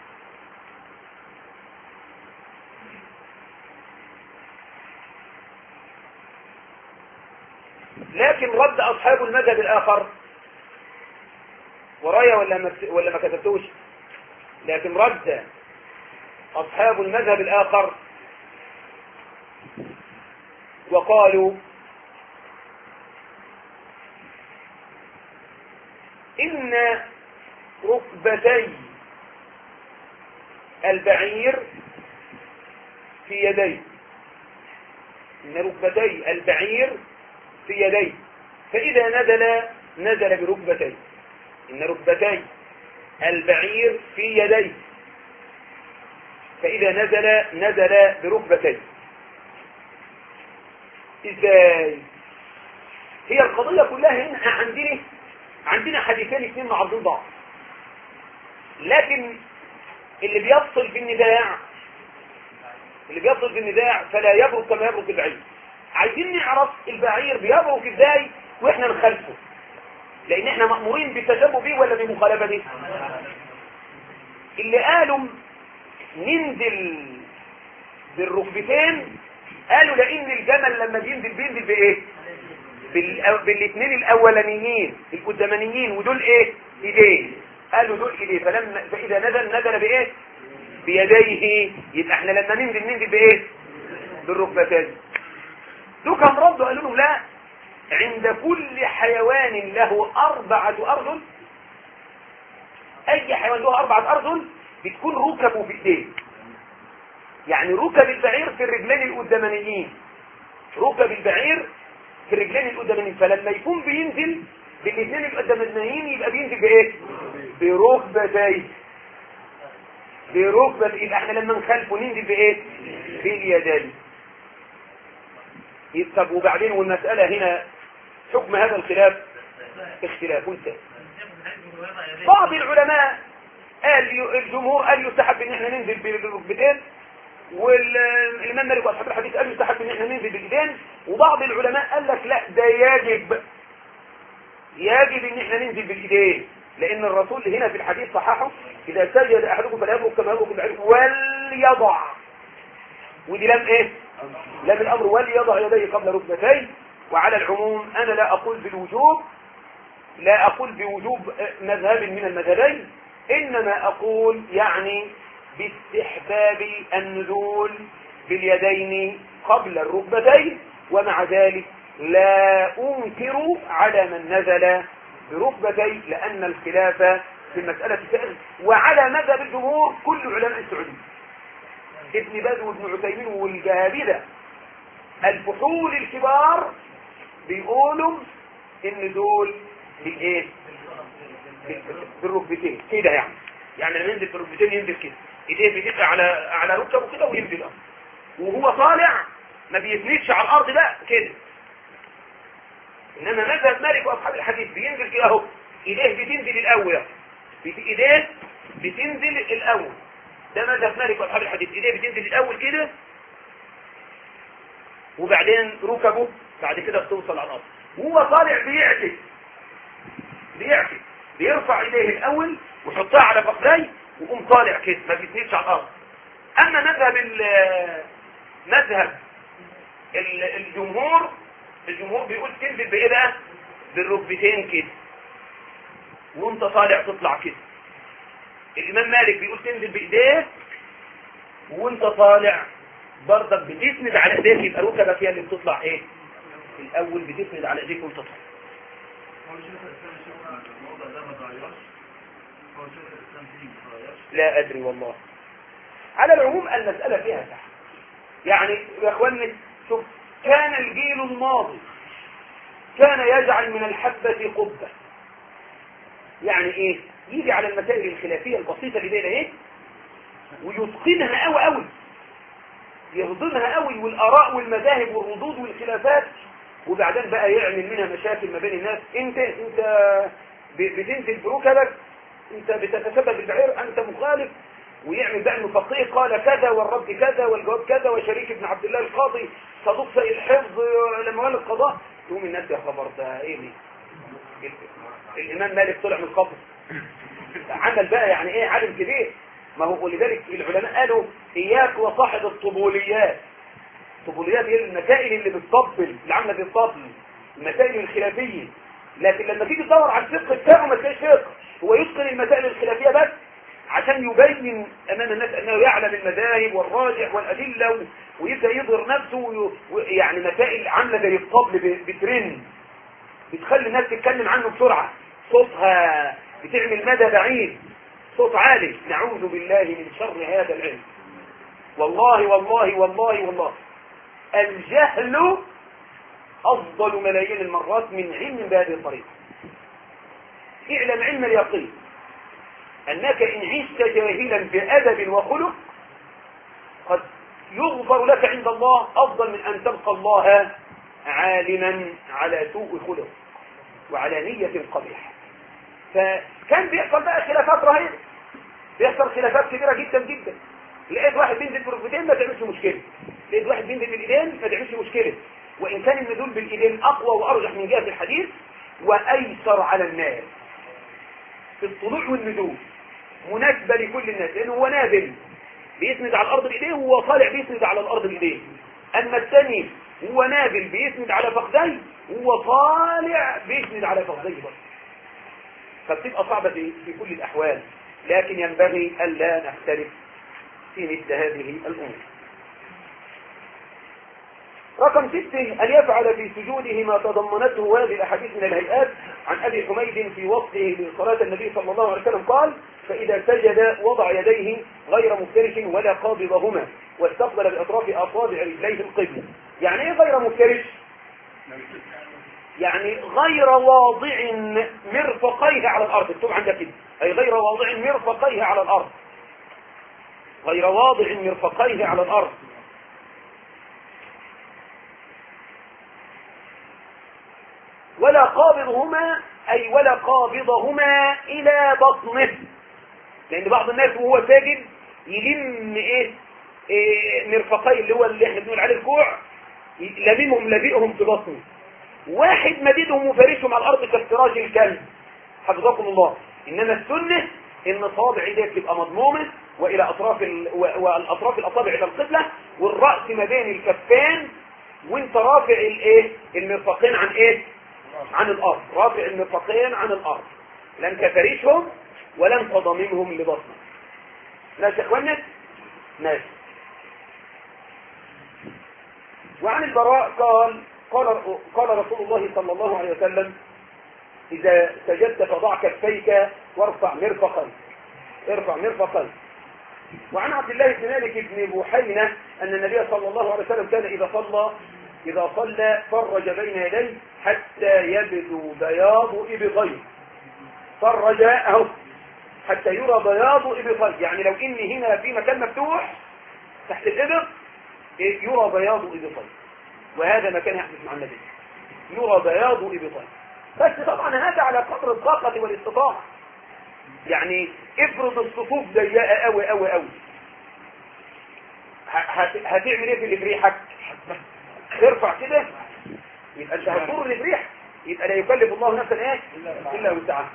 لكن رد أصحاب المذهب الآخر ورايا ولا ما كتبتوش، لكن رد أصحاب المذهب الآخر وقالوا إن ركبتي البعير في يديه، فإذا نزل بركبتيه. إن ركبتي البعير في يديه، فإذا نزل بركبتيه. إزاي؟ هي القضية كلها هنا عندنا حديثين اثنين معارضين بعض، لكن اللي بيفصل في النزاع فلا يبرك كما يبرك البعير. عايزين نعرف البعير بيبرك ازاي واحنا نخالفه، لان احنا مأمورين بالتشبه به ولا بمخالفته. اللي قالوا ننزل بالركبتين قالوا لان الجمل لما بينزل بايه؟ بالاثنين الاولانيين القدامانيين، ودول ايه؟ ايديه. قالوا دول ايديه، فاذا نزل بايه؟ بيديه. يبقى احنا لما ننزل بايه؟ بالركبتين. دول كان ردوا قالوا لهم لا، عند كل حيوان له 4 أرجل، اي حيوان له 4 أرجل بتكون ركبه في ايديه. يعني ركب البعير في الرجلين القدامانيين، فلما يكون بينزل بالاثنين القدامانيين يبقى بينزل بايه؟ بركبتيه. يبقى احنا لما نخالفه ننزل بايه؟ باليدين. طب وبعدين والمسألة هنا حكم هذا الخلاف اختلاف ثاني. بعض العلماء الجمهور قال يستحب ان احنا ننزل بالركبتين، والامام مالك واصحاب الحديث قال يستحب ان احنا ننزل بالايدين، وبعض العلماء قال لك لا، ده يجب ان احنا ننزل بالايدين، لان الرسول هنا في الحديث صححه: اذا سجد احدكم فلا يبرك كما يبرك البعير وليضع. ودي لم ايه؟ لم الامر وليضع يديه قبل ركبتيه. وعلى العموم انا لا اقول بوجوب مذهب من المذهبين، انما اقول يعني باستحباب النزول باليدين قبل الركبتين، ومع ذلك لا انكر على من نزل بركبتيه، لان الخلاف في المسألة سائغ. وعلى مذهب الجمهور كل علماء السعودية، ابن باز وابن عثيمين والجهابذة الفحول الكبار بيقولوا النزول بالايه؟ بالركبتين كده. يعني لما ينزل بالركبتين ينزل كده، ايديه بتبقى على ركبه كده وينزل وهو طالع ما بيسندش على الارض بقى كده. انما مذهب مالك واصحاب الحديث بينزل كده اهو، ايديه بتنزل الاول، ايديه بتنزل الاول. ده مذهب مالك واصحاب الحديث، ايديه بتنزل الاول كده، وبعدين ركبه بعد كده بتوصل على الارض. وهو طالع بيعكس بيرفع ايديه الاول ويحطها على فخذيه ويقوم طالع كده، ما بيسندش على الارض. اما مذهب الجمهور بيقول تنزل بايه بقى؟ بالركبتين كده، وانت طالع تطلع كده. الامام مالك بيقول تنزل بايديه وانت طالع برضك بتسند على ايديك، يبقى ركبك هي اللي بتطلع ايه؟ الاول بتسند على ايديك وانت طالع. لا ادري والله. على العموم المسألة فيها تحت. يعني يا اخواني شوف، كان الجيل الماضي كان يجعل من الحبة قبة. يعني ايه؟ يجي على المسائل الخلافية البسيطة اللي بينها ايه ويتقنها قوي قوي، يهضمها قوي، والاراء والمذاهب والردود والخلافات، وبعدين بقى يعمل منها مشاكل ما بين الناس. انت بتنزل بركبك، انت بتتسبب بالبعير، انت مخالف. ويعمل بقى انه فقيه قال كذا والرد كذا والجواب كذا، وشريك ابن عبد الله القاضي صدوق سيء الحفظ لما قال القضاء. تقوم الناس يا خبر ده ايه دي؟ الامام مالك طلع من القبر، عمل بقى يعني ايه عالم كبير. ما هو ولذلك العلماء قالوا اياك وصاحب الطبوليات. الطبوليات هي المسائل اللي بتطبل، اللي عامله بالطبل، المسائل الخلافيه. لكن لما تيجي تدور على الفقه بتاعه ما تلاقيش فقه، هو يتقن المسائل الخلافيه بس عشان يبين امام الناس انه يعلم المذاهب والراجح والادله، ويبدا يظهر نفسه. يعني مسائل عامله زي الطبل بترن، بتخلي الناس تتكلم عنه بسرعه، صوتها بتعمل مدى بعيد، صوت عالي. نعوذ بالله من شر هذا العلم. والله والله والله والله الجهل أفضل ملايين المرات من علم بهذه الطريقة. اعلم علم اليقين أنك إن عشت جاهلا بأدب وخلق قد يغفر لك عند الله أفضل من أن تلقى الله عالما على سوء خلق وعلى نية قبيحة. فكان بيحصل بقى خلافات رهيبة، بيحصل خلافات كبيرة جدا جدا. لقيت واحد بينزل بالركبتين ما تعملش مشكلة، لقيت واحد بينزل بالايدين ما تعملش مشكلة، وإن كان النزول بالايدين أقوى وأرجح من جهة الحديث وأيسر على الناس في الطلوع والنزول، مناسبة لكل الناس، لأنه هو نازل بيسند على الأرض بإيديه وهو طالع بيسند على الأرض بإيديه. أما الثاني هو نازل بيسند على فخذيه وهو طالع بيسند على فخذيه برضه. فبتبقى صعبة في كل الأحوال، لكن ينبغي ألا نختلف في مثل هذه الأمور. رقم 6 أن يفعل في سجوده ما تضمنته هذه الأحاديث من الهيئات. عن أبي حميد في وصفه لصلاة النبي صلى الله عليه وسلم قال: فإذا سجد وضع يديه غير مفترش ولا قابضهما واستقبل بأطراف أصابع رجليه القبلة. يعني إيه غير مفترش؟ يعني غير واضع مرفقيه على الأرض، اكتب عندك كده، أي غير واضع مرفقيه على الأرض، غير واضع مرفقيه على الأرض. ولا قابضهما أي ولا قابضهما إلى بطنه، لأن بعض الناس وهو ساجد يلم مرفقيه اللي هو اللي احنا بنقول عليه الكوع، لممهم لبئهم في بطنه. واحد مديدهم وفارشهم على الأرض كافتراج الكلب حفظكم الله. إنما السنة إن صابع ايديك تبقى مضمومة وإلى والأطراف الأصابع إلى القبلة، والرأس ما بين الكفين، وانت رافع المرفقين عن الأرض، رافع المرفقين عن الأرض، لن تفرشهم ولن تضممهم لبطنك. ماشي يا اخوانا؟ ماشي. وعن البراء قال رسول الله صلى الله عليه وسلم: إذا سجدت فضع كفيك وارفع مرفقا، ارفع مرفقا. وعن عبد الله بن مالك بن بحينة أن النبي صلى الله عليه وسلم كان إذا صلى فرج بين يديه حتى يبدو بياض إبطيه. فرج أهو حتى يرى بياض إبطيه، يعني لو إني هنا في مكان مفتوح تحت الإبط يرى بياض إبطيه، وهذا ما كان يحدث مع النبي، يرى بياض إبطيه. بس طبعا هذا على قدر الطاقة والاستطاعة. يعني افرض الصفوف ضيقة قوي قوي قوي، هتعمل ايه في الريحك؟ ترفع كده يبقى انت هتضر الريح، يبقى لا يكلف الله نفسا الا وسعها.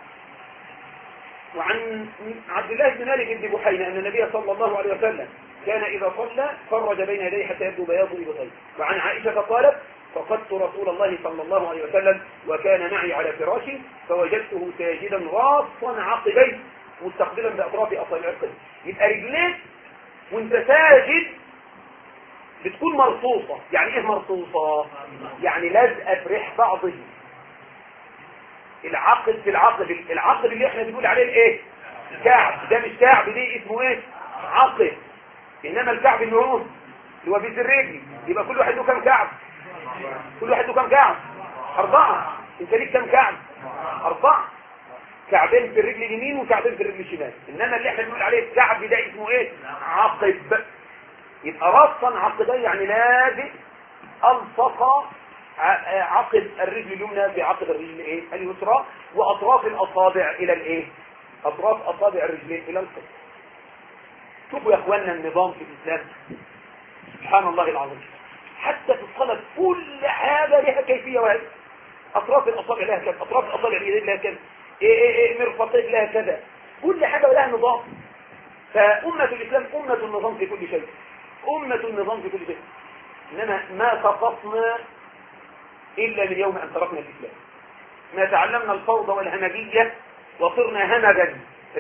وعن عبد الله بن مالك بن بحينة أن النبي صلى الله عليه وسلم كان إذا صلى فرج بين يديه حتى يبدو بياض إبطيه. وعن عائشة قالت: فقدت رسول الله صلى الله عليه وسلم وكان معي على فراشي فوجدته ساجدا راصا عقبيه مستقبلا بأطراف أصابع القدم. يبقى رجليك وانت ساجد بتكون مرصوصة. يعني ايه مرصوصة؟ يعني لازقة في ريح بعضه. العقد في العقد اللي احنا بنقول عليه الايه؟ كعب. ده مش كعب، دي اسمه ايه؟ عقد. انما الكعب اللي هو بيت الرجل. يبقى كل واحد له كم كعب؟ كل واحد له كم كعب؟ 4. انت ليك كم كعب؟ 4. كعبين في الرجل اليمين وكعبين في الرجل الشمال. انما اللي احنا بنقول عليه الكعب ده اسمه ايه؟ عقد. يبقى رصا عقدين، يعني لازق الصق عقد الرجل اليمنى بعقد الرجل اليسرى، واطراف الاصابع الى اطراف اصابع الرجلين الى القدم. شوفوا يا اخواننا النظام في الاسلام سبحان الله العظيم. حتى في الصلاه كل حاجه لها كيفيه وهي اطراف الاصابع لها كذا، اطراف الاصابع اليدين لها كذا، مرفقين لها كذا، كل حاجه لها نظام. فامه الاسلام امه النظام في كل شيء، امه النظام في كل شيء. انما ما سقطنا الا من يوم ان تركنا الاسلام. ما تعلمنا الفوضى والهمجيه وصرنا همجا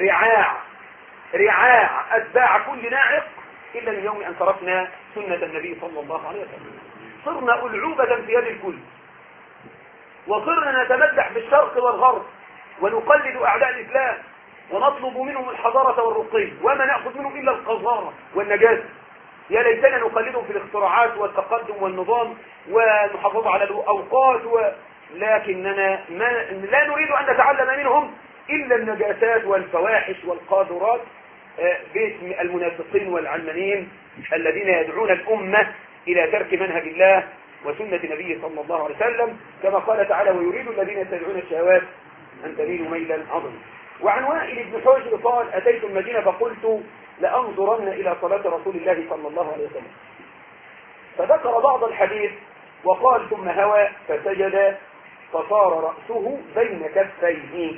رعاع اتباع كل ناعق الا من يوم ان تركنا سنه النبي صلى الله عليه وسلم. صرنا ألعوبة في يد الكل، وصرنا نتمدح بالشرق والغرب ونقلد أعداء الإسلام ونطلب منهم الحضارة والرقي، وما نأخذ منهم إلا القذارة والنجاسة. يا ليتنا نقلدهم في الاختراعات والتقدم والنظام والمحافظة على الأوقات لكننا لا نريد أن نتعلم منهم إلا النجاسات والفواحش والقاذورات باسم المنافقين والعلمانيين الذين يدعون الأمة إلى ترك منهج الله وسنة نبيه صلى الله عليه وسلم، كما قال تعالى: ويريد الذين يتبعون الشهوات أن تميلوا ميلا عظيما. وعن وائل بن حجر قال: أتيت المدينة فقلت لأنظرن إلى صلاة رسول الله صلى الله عليه وسلم، فذكر بعض الحديث وقال: ثم هوى فسجد فصار رأسه بين كفيه.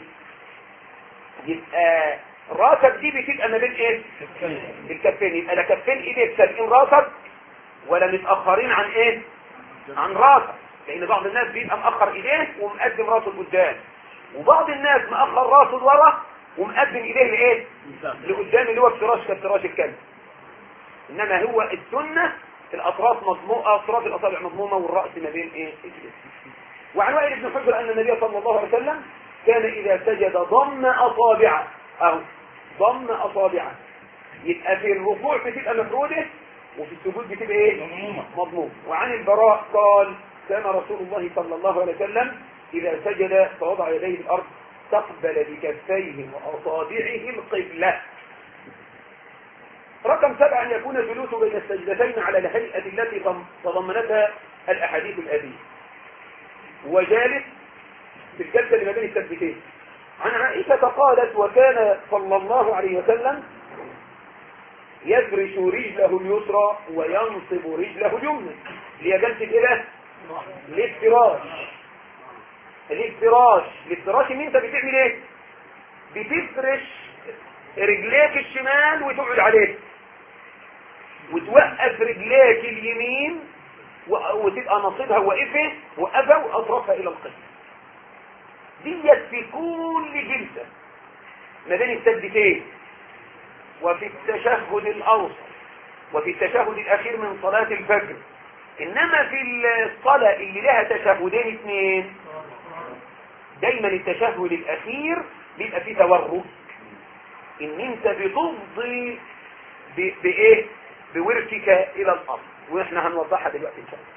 يبقى راسك دي بتبقى ما بين ايه؟ الكفين. يبقى لا كفين ايديك سابقين راسك ولا متأخرين عن ايه؟ عن راسك، لان بعض الناس بيبقى مأخر ايديه ومقدم راسه لقدام، وبعض الناس مأخر راسه لورا ومقدم ايديه لايه؟ لقدام، اللي هو افتراش كافتراش الكلب. انما هو السنة الاطراف مضمومة، اطراف الاصابع مضمومة والرأس ما بين ايه؟ الجسم. وعن وائل بن حجر ان النبي صلى الله عليه وسلم كان اذا سجد ضم اصابعه، او ضم اصابعه. يبقى في الركوع بتبقى مفروده وفي السجود بتبقى ايه؟ مضمومه. وعن البراء قال: كان رسول الله صلى الله عليه وسلم اذا سجد فوضع يديه الارض استقبل بكفيه واصابعه القبلة. رقم 7: ان يكون الجلوس بين السجدتين على الهيئة التي تضمنتها الاحاديث الآتية، وجالس في الجلسة اللي ما بين السجدتين. عن عائشة قالت: وكان صلى الله عليه وسلم يفرش رجله اليسرى وينصب رجله اليمنى، اللي هي جلسة ايه؟ الافتراش. الافتراش ان انت بتعمل ايه؟ بتفرش رجليك الشمال وتقعد عليه، وتوقف رجليك اليمين وتبقى نصيبها وقفه واطرافها الى القبلة. ديت في كل جلسة ما بين السجدتين، وفي التشهد الأوسط، وفي التشهد الأخير من صلاة الفجر. إنما في الصلاة اللي لها تشهدين اثنين، دايما التشهد الأخير بيبقى فيه تورك، إن أنت بتفضي بإيه؟ بوركك إلى الأرض، وإحنا هنوضحها دلوقتي إن شاء الله.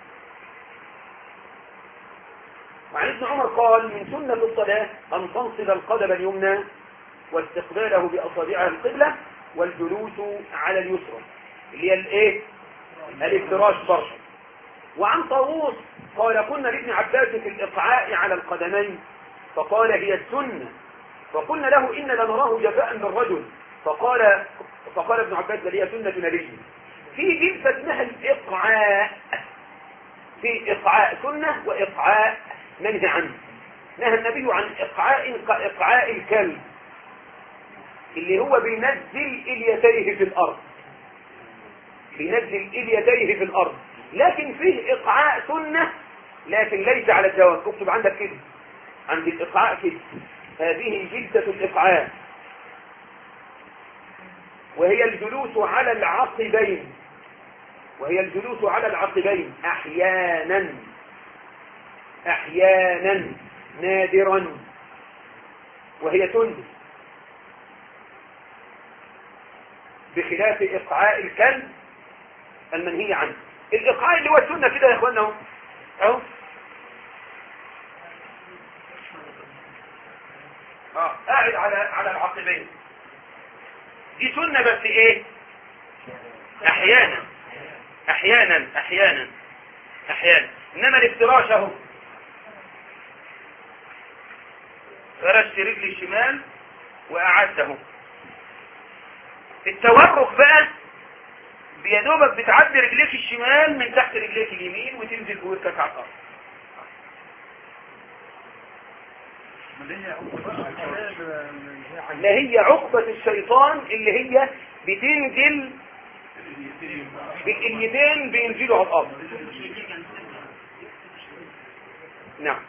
وعن ابن عمر قال: من سنة الصلاة أن تنصب القدم اليمنى واستقباله بأصابعها القبلة والجلوس على اليسرى، اللي هي الايه؟ الافتراش برضه. وعن طاووس قال: كنا لابن عباس في الإقعاء على القدمين فقال: هي السنة، فقلنا له: إن لنراه جفاء بالرجل، فقال ابن عباس: بل هي سنة نبي. في جلسة اسمها الإقعاء، في إقعاء سنة وإقعاء منهي عنه. نهى النبي عن إقعاء الكلب، اللي هو بينزل اليتيه في الأرض، في الأرض. لكن فيه إقعاء سنة لكن ليس على الدوام. اكتب عندك كده، عند الإقعاء كده: هذه جلسة الإقعاء، وهي الجلوس على العقبين، أحيانا نادرا، وهي سنة، بخلاف إقعاء الكلب المنهي عنه. الإقعاء اللي هو السنة كده يا إخوانا اهو قاعد على العقبين، دي سنة، بس ايه؟ احيانا. انما الافتراش اهو، فرشت رجلي الشمال وقعدته. التورك بقى بيدوبك بتعدي رجليك الشمال من تحت رجليك اليمين وتنزل بوركك على الارض. لا، هي عقبة الشيطان اللي هي بتنزل باليدين، بينزلوا على الارض. نعم.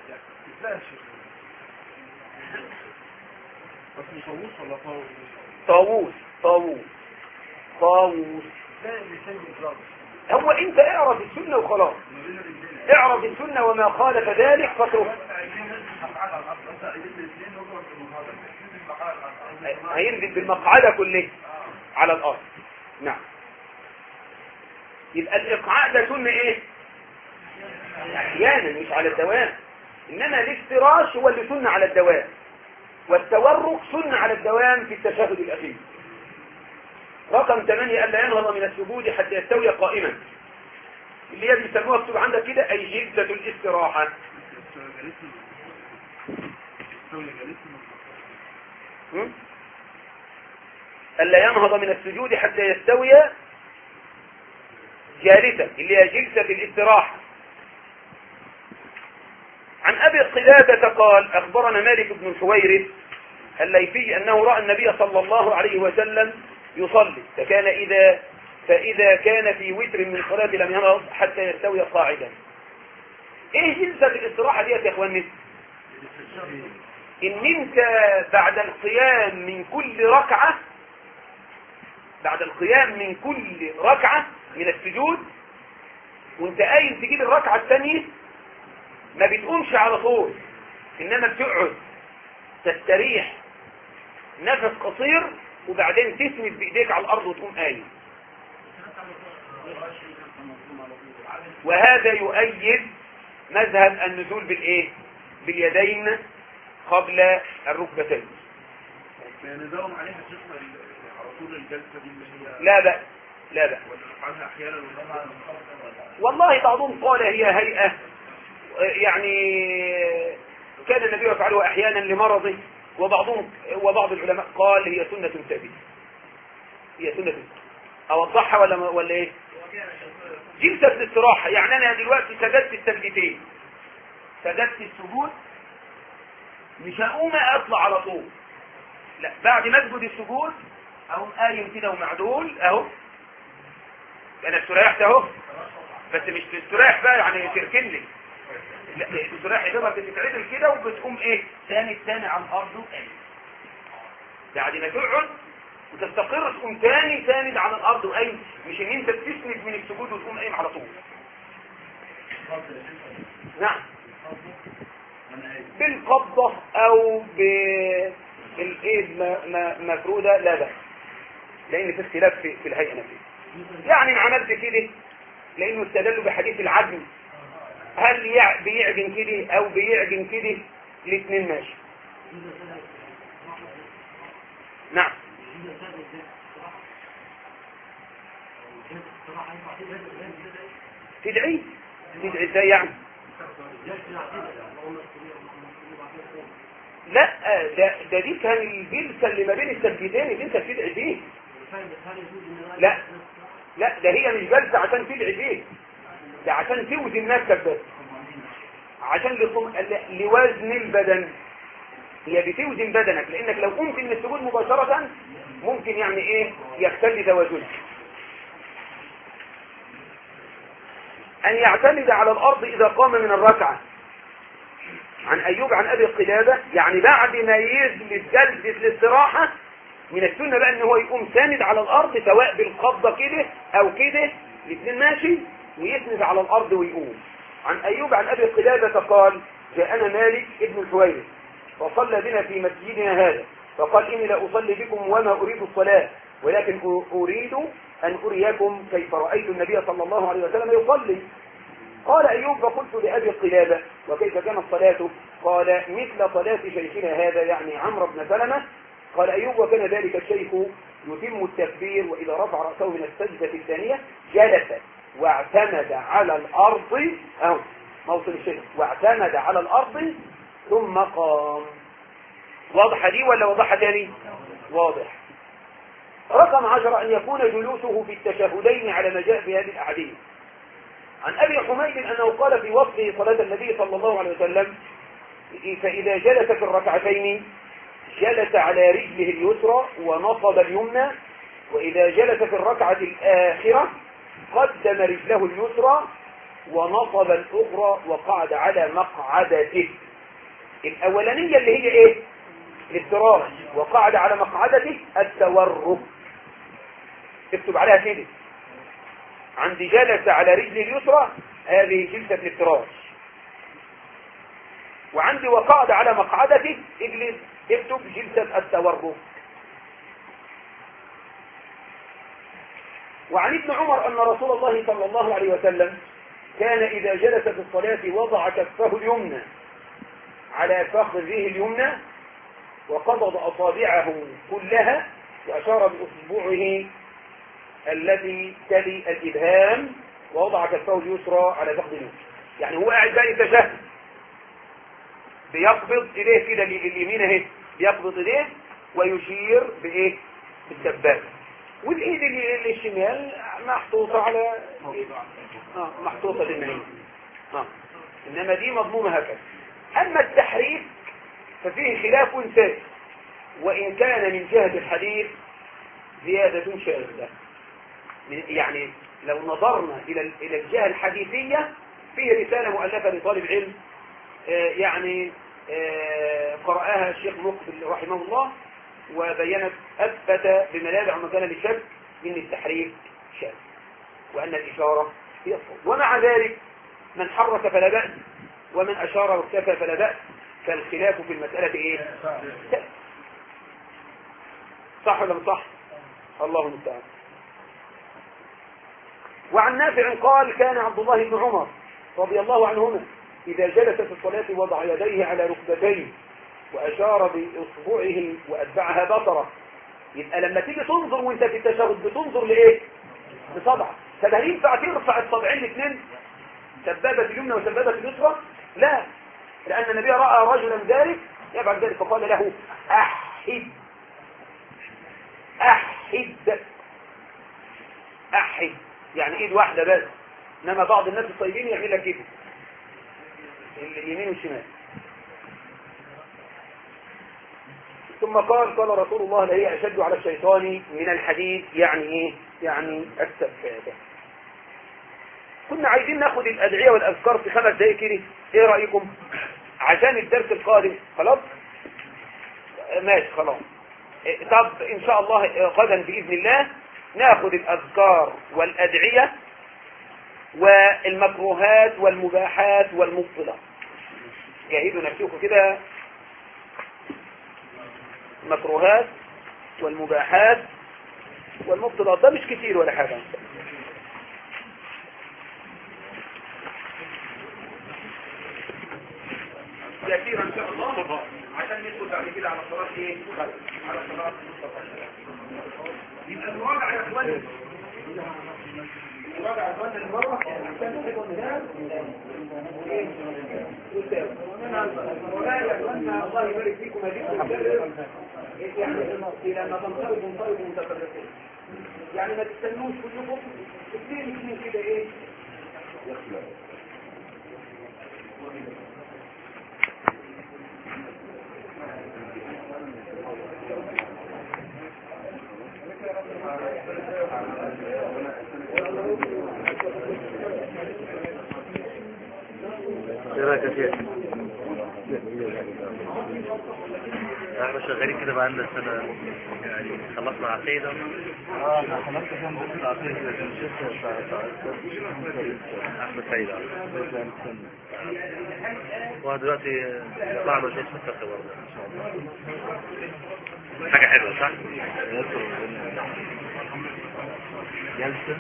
طاووس. هو انت اعرف السنة وخلاص، اعرف السنة وما خالف ذلك فاتركه. هينزل بالمقعدة كلها على الارض. نعم. يبقى الاقعاء ده سنة ايه؟ احيانا، مش على الدوام. انما الافتراش هو اللي سنة على الدوام. والتورك سنة على الدوام في التشهد الأخير. رقم 8 ألا ينهض من السجود حتى يستوي قائما، اللي هي بيسموها مكتوب عندك كده أي جلسة الاستراحة. ألا ينهض من السجود حتى يستوي جالسا، اللي هي جلسة الاستراحة. عن أبي قلادة قال أخبرنا مالك بن الحويرث الليثي أنه رأى النبي صلى الله عليه وسلم يصلي فإذا كان في وتر من صلاة لم ينهض حتى يستوي قاعدا. ايه جلسة الاستراحة دي يا اخواني؟ ان انت بعد القيام من كل ركعة من السجود وانت قايم تجيب الركعة الثانية ما بتقومش على طول، انما بتقعد تستريح نفس قصير وبعدين تسند بايديك على الارض وتقوم قايم. وهذا يؤيد مذهب النزول باليدين قبل الركبتين. نداوم عليها شيخنا على طول الجلسة دي اللي هي لا نفعلها احيانا والله بعضهم قال هي هيئة، يعني كان النبي يفعله احيانا لمرضه، وبعض العلماء قال هي سنة ثابتة. هي سنة اوضحها ولا ايه؟ جلسة الاستراحة، يعني انا دلوقتي سجدت السجدتين، سجدت السجود، مش هقوم اطلع على طول، لا، بعد ما اسجد السجود اقوم قايم كده ومعدول اهو، انا استريحت اهو، بس مش تستريح بقى يعني تركن لي، لا، تستريح يا بتتعدل كده وبتقوم ايه تاني على الارض وقايم. بعد ما تقعد وتستقر تقوم تاني ساند على الارض وقايم، مش ان انت بتسند من السجود وتقوم قايم على طول. نعم، بالقبضة او بالايد مفرودة لا بأس، لان في اختلاف في الهيئة نفسها. يعني ان عملت كده لانه استدلوا بحديث العجن، هل بيعجن كده او بيعجن كده، الاثنين ماشي. نعم، تدعي ازاي يعني؟ لا، ده دي كان الجلسة اللي ما بين السجدتين اللي انت بتدعي فيه. لا، ده هي مش جلسة عشان تدعي فيه، ده عشان توزن نفسك بس، عشان لوزن البدن. هي بتوزن بدنك، لانك لو قمت من السجود مباشرة ممكن يعني ايه يختل توازنك. ان يعتمد على الارض اذا قام من الركعة. عن ايوب عن ابي قلادة، يعني بعد ما يجلس جلسة الاستراحة من السنة بقى ان هو يقوم ساند على الارض، سواء بالقبضة كده او كده، الاثنين ماشي، ويسند على الارض ويقوم. عن ايوب عن ابي قلادة قال جاءنا مالك ابن الحويرث فصلى بنا في مسجدنا هذا، فقال اني لا اصلي بكم وما اريد الصلاة، ولكن اريد ان اريكم كيف رايت النبي صلى الله عليه وسلم يصلي. قال ايوب فقلت لابي قلادة وكيف كانت صلاته؟ قال مثل صلاة شيخنا هذا، يعني عمرو بن سلمة. قال ايوب وكان ذلك الشيخ يتم التكبير، واذا رفع راسه من السجدة الثانية جلس واعتمد على الارض، اهو موصل الشيخ، واعتمد على الارض ثم قام. واضحة دي ولا واضحة تاني؟ واضح. رقم 10 ان يكون جلوسه في التشهدين على ما جاء في هذه الاحاديث. عن ابي حميد انه قال في وصفه صلاة النبي صلى الله عليه وسلم فاذا جلس في الركعتين جلس على رجله اليسرى ونصب اليمنى، واذا جلس في الركعة الاخرة قدم رجله اليسرى ونصب الاخرى وقعد على مقعدته. الاولانية اللي هي ايه؟ الافتراش، وقعد على مقعدته التورك. اكتب عليها كده، عندي جلس على رجل اليسرى هذه جلسة الافتراش، وعندي وقعد على مقعدته اجلس، اكتب جلسة التورك. وعن ابن عمر ان رسول الله صلى الله عليه وسلم كان اذا جلس في الصلاة وضع كفه اليمنى على فخذه اليمنى وقبض أصابعه كلها وأشار بأصبعه التي تلي الإبهام ووضع كفه اليسرى على فخذ اليمين. يعني هو قاعد بقى يتشهد بيقبض إليه كده اليمين اهي، بيقبض إليه ويشير بإيه؟ بالسبابة، والإيد الشمال محطوطة على محطوطة للمعين. إنما دي مضمومة هكذا. أما التحريك ففيه خلاف ثالث، وإن كان من جهة الحديث زيادة شاذة. يعني لو نظرنا إلى الجهة الحديثية فيه رسالة مؤلفة لطالب علم يعني قرأها الشيخ مقبل رحمه الله وبينت أثبت بملاذع ومكان للشك إن التحريك شاذ وأن الإشارة هي الصوت. ومع ذلك من حرك فلا بأس ومن أشار واكتفى فلا بأس، فالخلاف في المسألة إيه؟ صح ولا مش صح؟ الله المستعان. وعن نافع قال كان عبد الله بن عمر رضي الله عنهما إذا جلس في الصلاة وضع يديه على ركبتيه وأشار بإصبعه وأتبعها بصره. يبقى لما تيجي تنظر وانت في التشهد بتنظر لإيه؟ بصبعك. فهل ينفع ترفع الصبعين الاثنين سبابة اليمنى وسبابة اليسرى؟ لا، لأن النبي رأى رجلا ذلك يفعل ذلك فقال له أحد أحد أحد، يعني إيد واحدة بس. إنما بعض الناس الطيبين يعمل لك كده اليمين والشمال. ثم قال رسول الله لا هي أشد على الشيطان من الحديد، يعني إيه؟ يعني السبابة. كنا عايزين ناخد الأدعية والأذكار في 5 دقائق كده، إيه رأيكم؟ عشان الدرس القادم. خلاص ماشي خلاص. طب إن شاء الله غدا بإذن الله ناخد الأذكار والأدعية والمكروهات والمباحات والمبطلات. جاهدوا نفسكم كده، المكروهات والمباحات والمبطلات، ده مش كتير ولا حاجة. كثيرا ان شاء الله عشان ندخل بعد كده على صلاه ايه؟ على صلاه المصطفى. يبقى المراجعه يا اخواني، المراجعه يا اخواني المره عشان تحبوا المثال ايه؟ ولا يا اخوانا الله يبارك فيكم هديكم يعني الى ما تنطلقوا متفرقين، يعني ما تستنوش كلكم اثنين كده ايه؟ ايه رايك يا شيخ؟ احنا شغالين كده بقى لنا سنه، يعني خلصنا عقيده. انا خلصت كام بكره عقيده الشيخ احمد سيد. ودلوقتي طلعنا شيخ في الفقه برضه ان شاء الله. حاجه حلوه صح؟ جلسه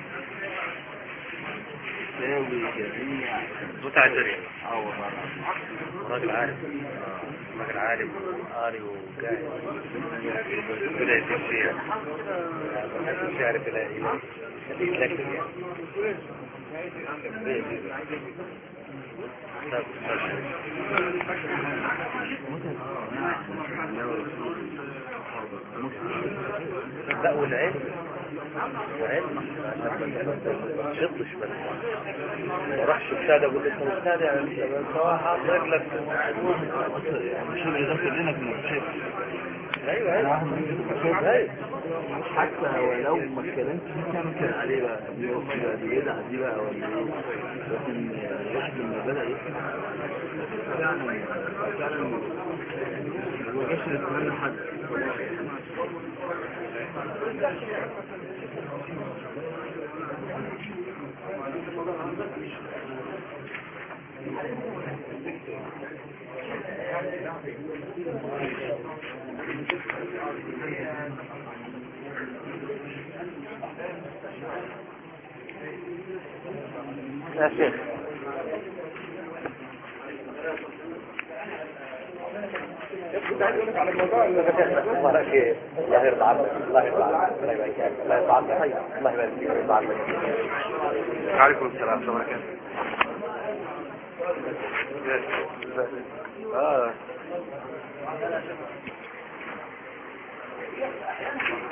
تساوي جميع متعة الدنيا. راجل عالم، راجل عالم قاري وقاعد ولا يتم فيها مش عارف لا يتلكك لا والعلم شطش بس ما راحش بشهاده اقول لك استاذ يعني سواء حاط رجلك مش يدخل لنا في المشاكل. ايوه حتى ولو ما اتكلمتش ممكن عليه بقى دي بدعه دي بقى ولا ايه، لكن الواحد لما بدا يسمع فعلا ما جاش يتمنى حد. يا شيخ كنت عايز اقول لك على الموضوع الله يرضى الله يرضى عنك الله يرضى عنك الله يبارك فيك الله يرضى عنك الله يبارك فيك الله يرضى عنك. وعليكم السلام ورحمة الله وبركاته.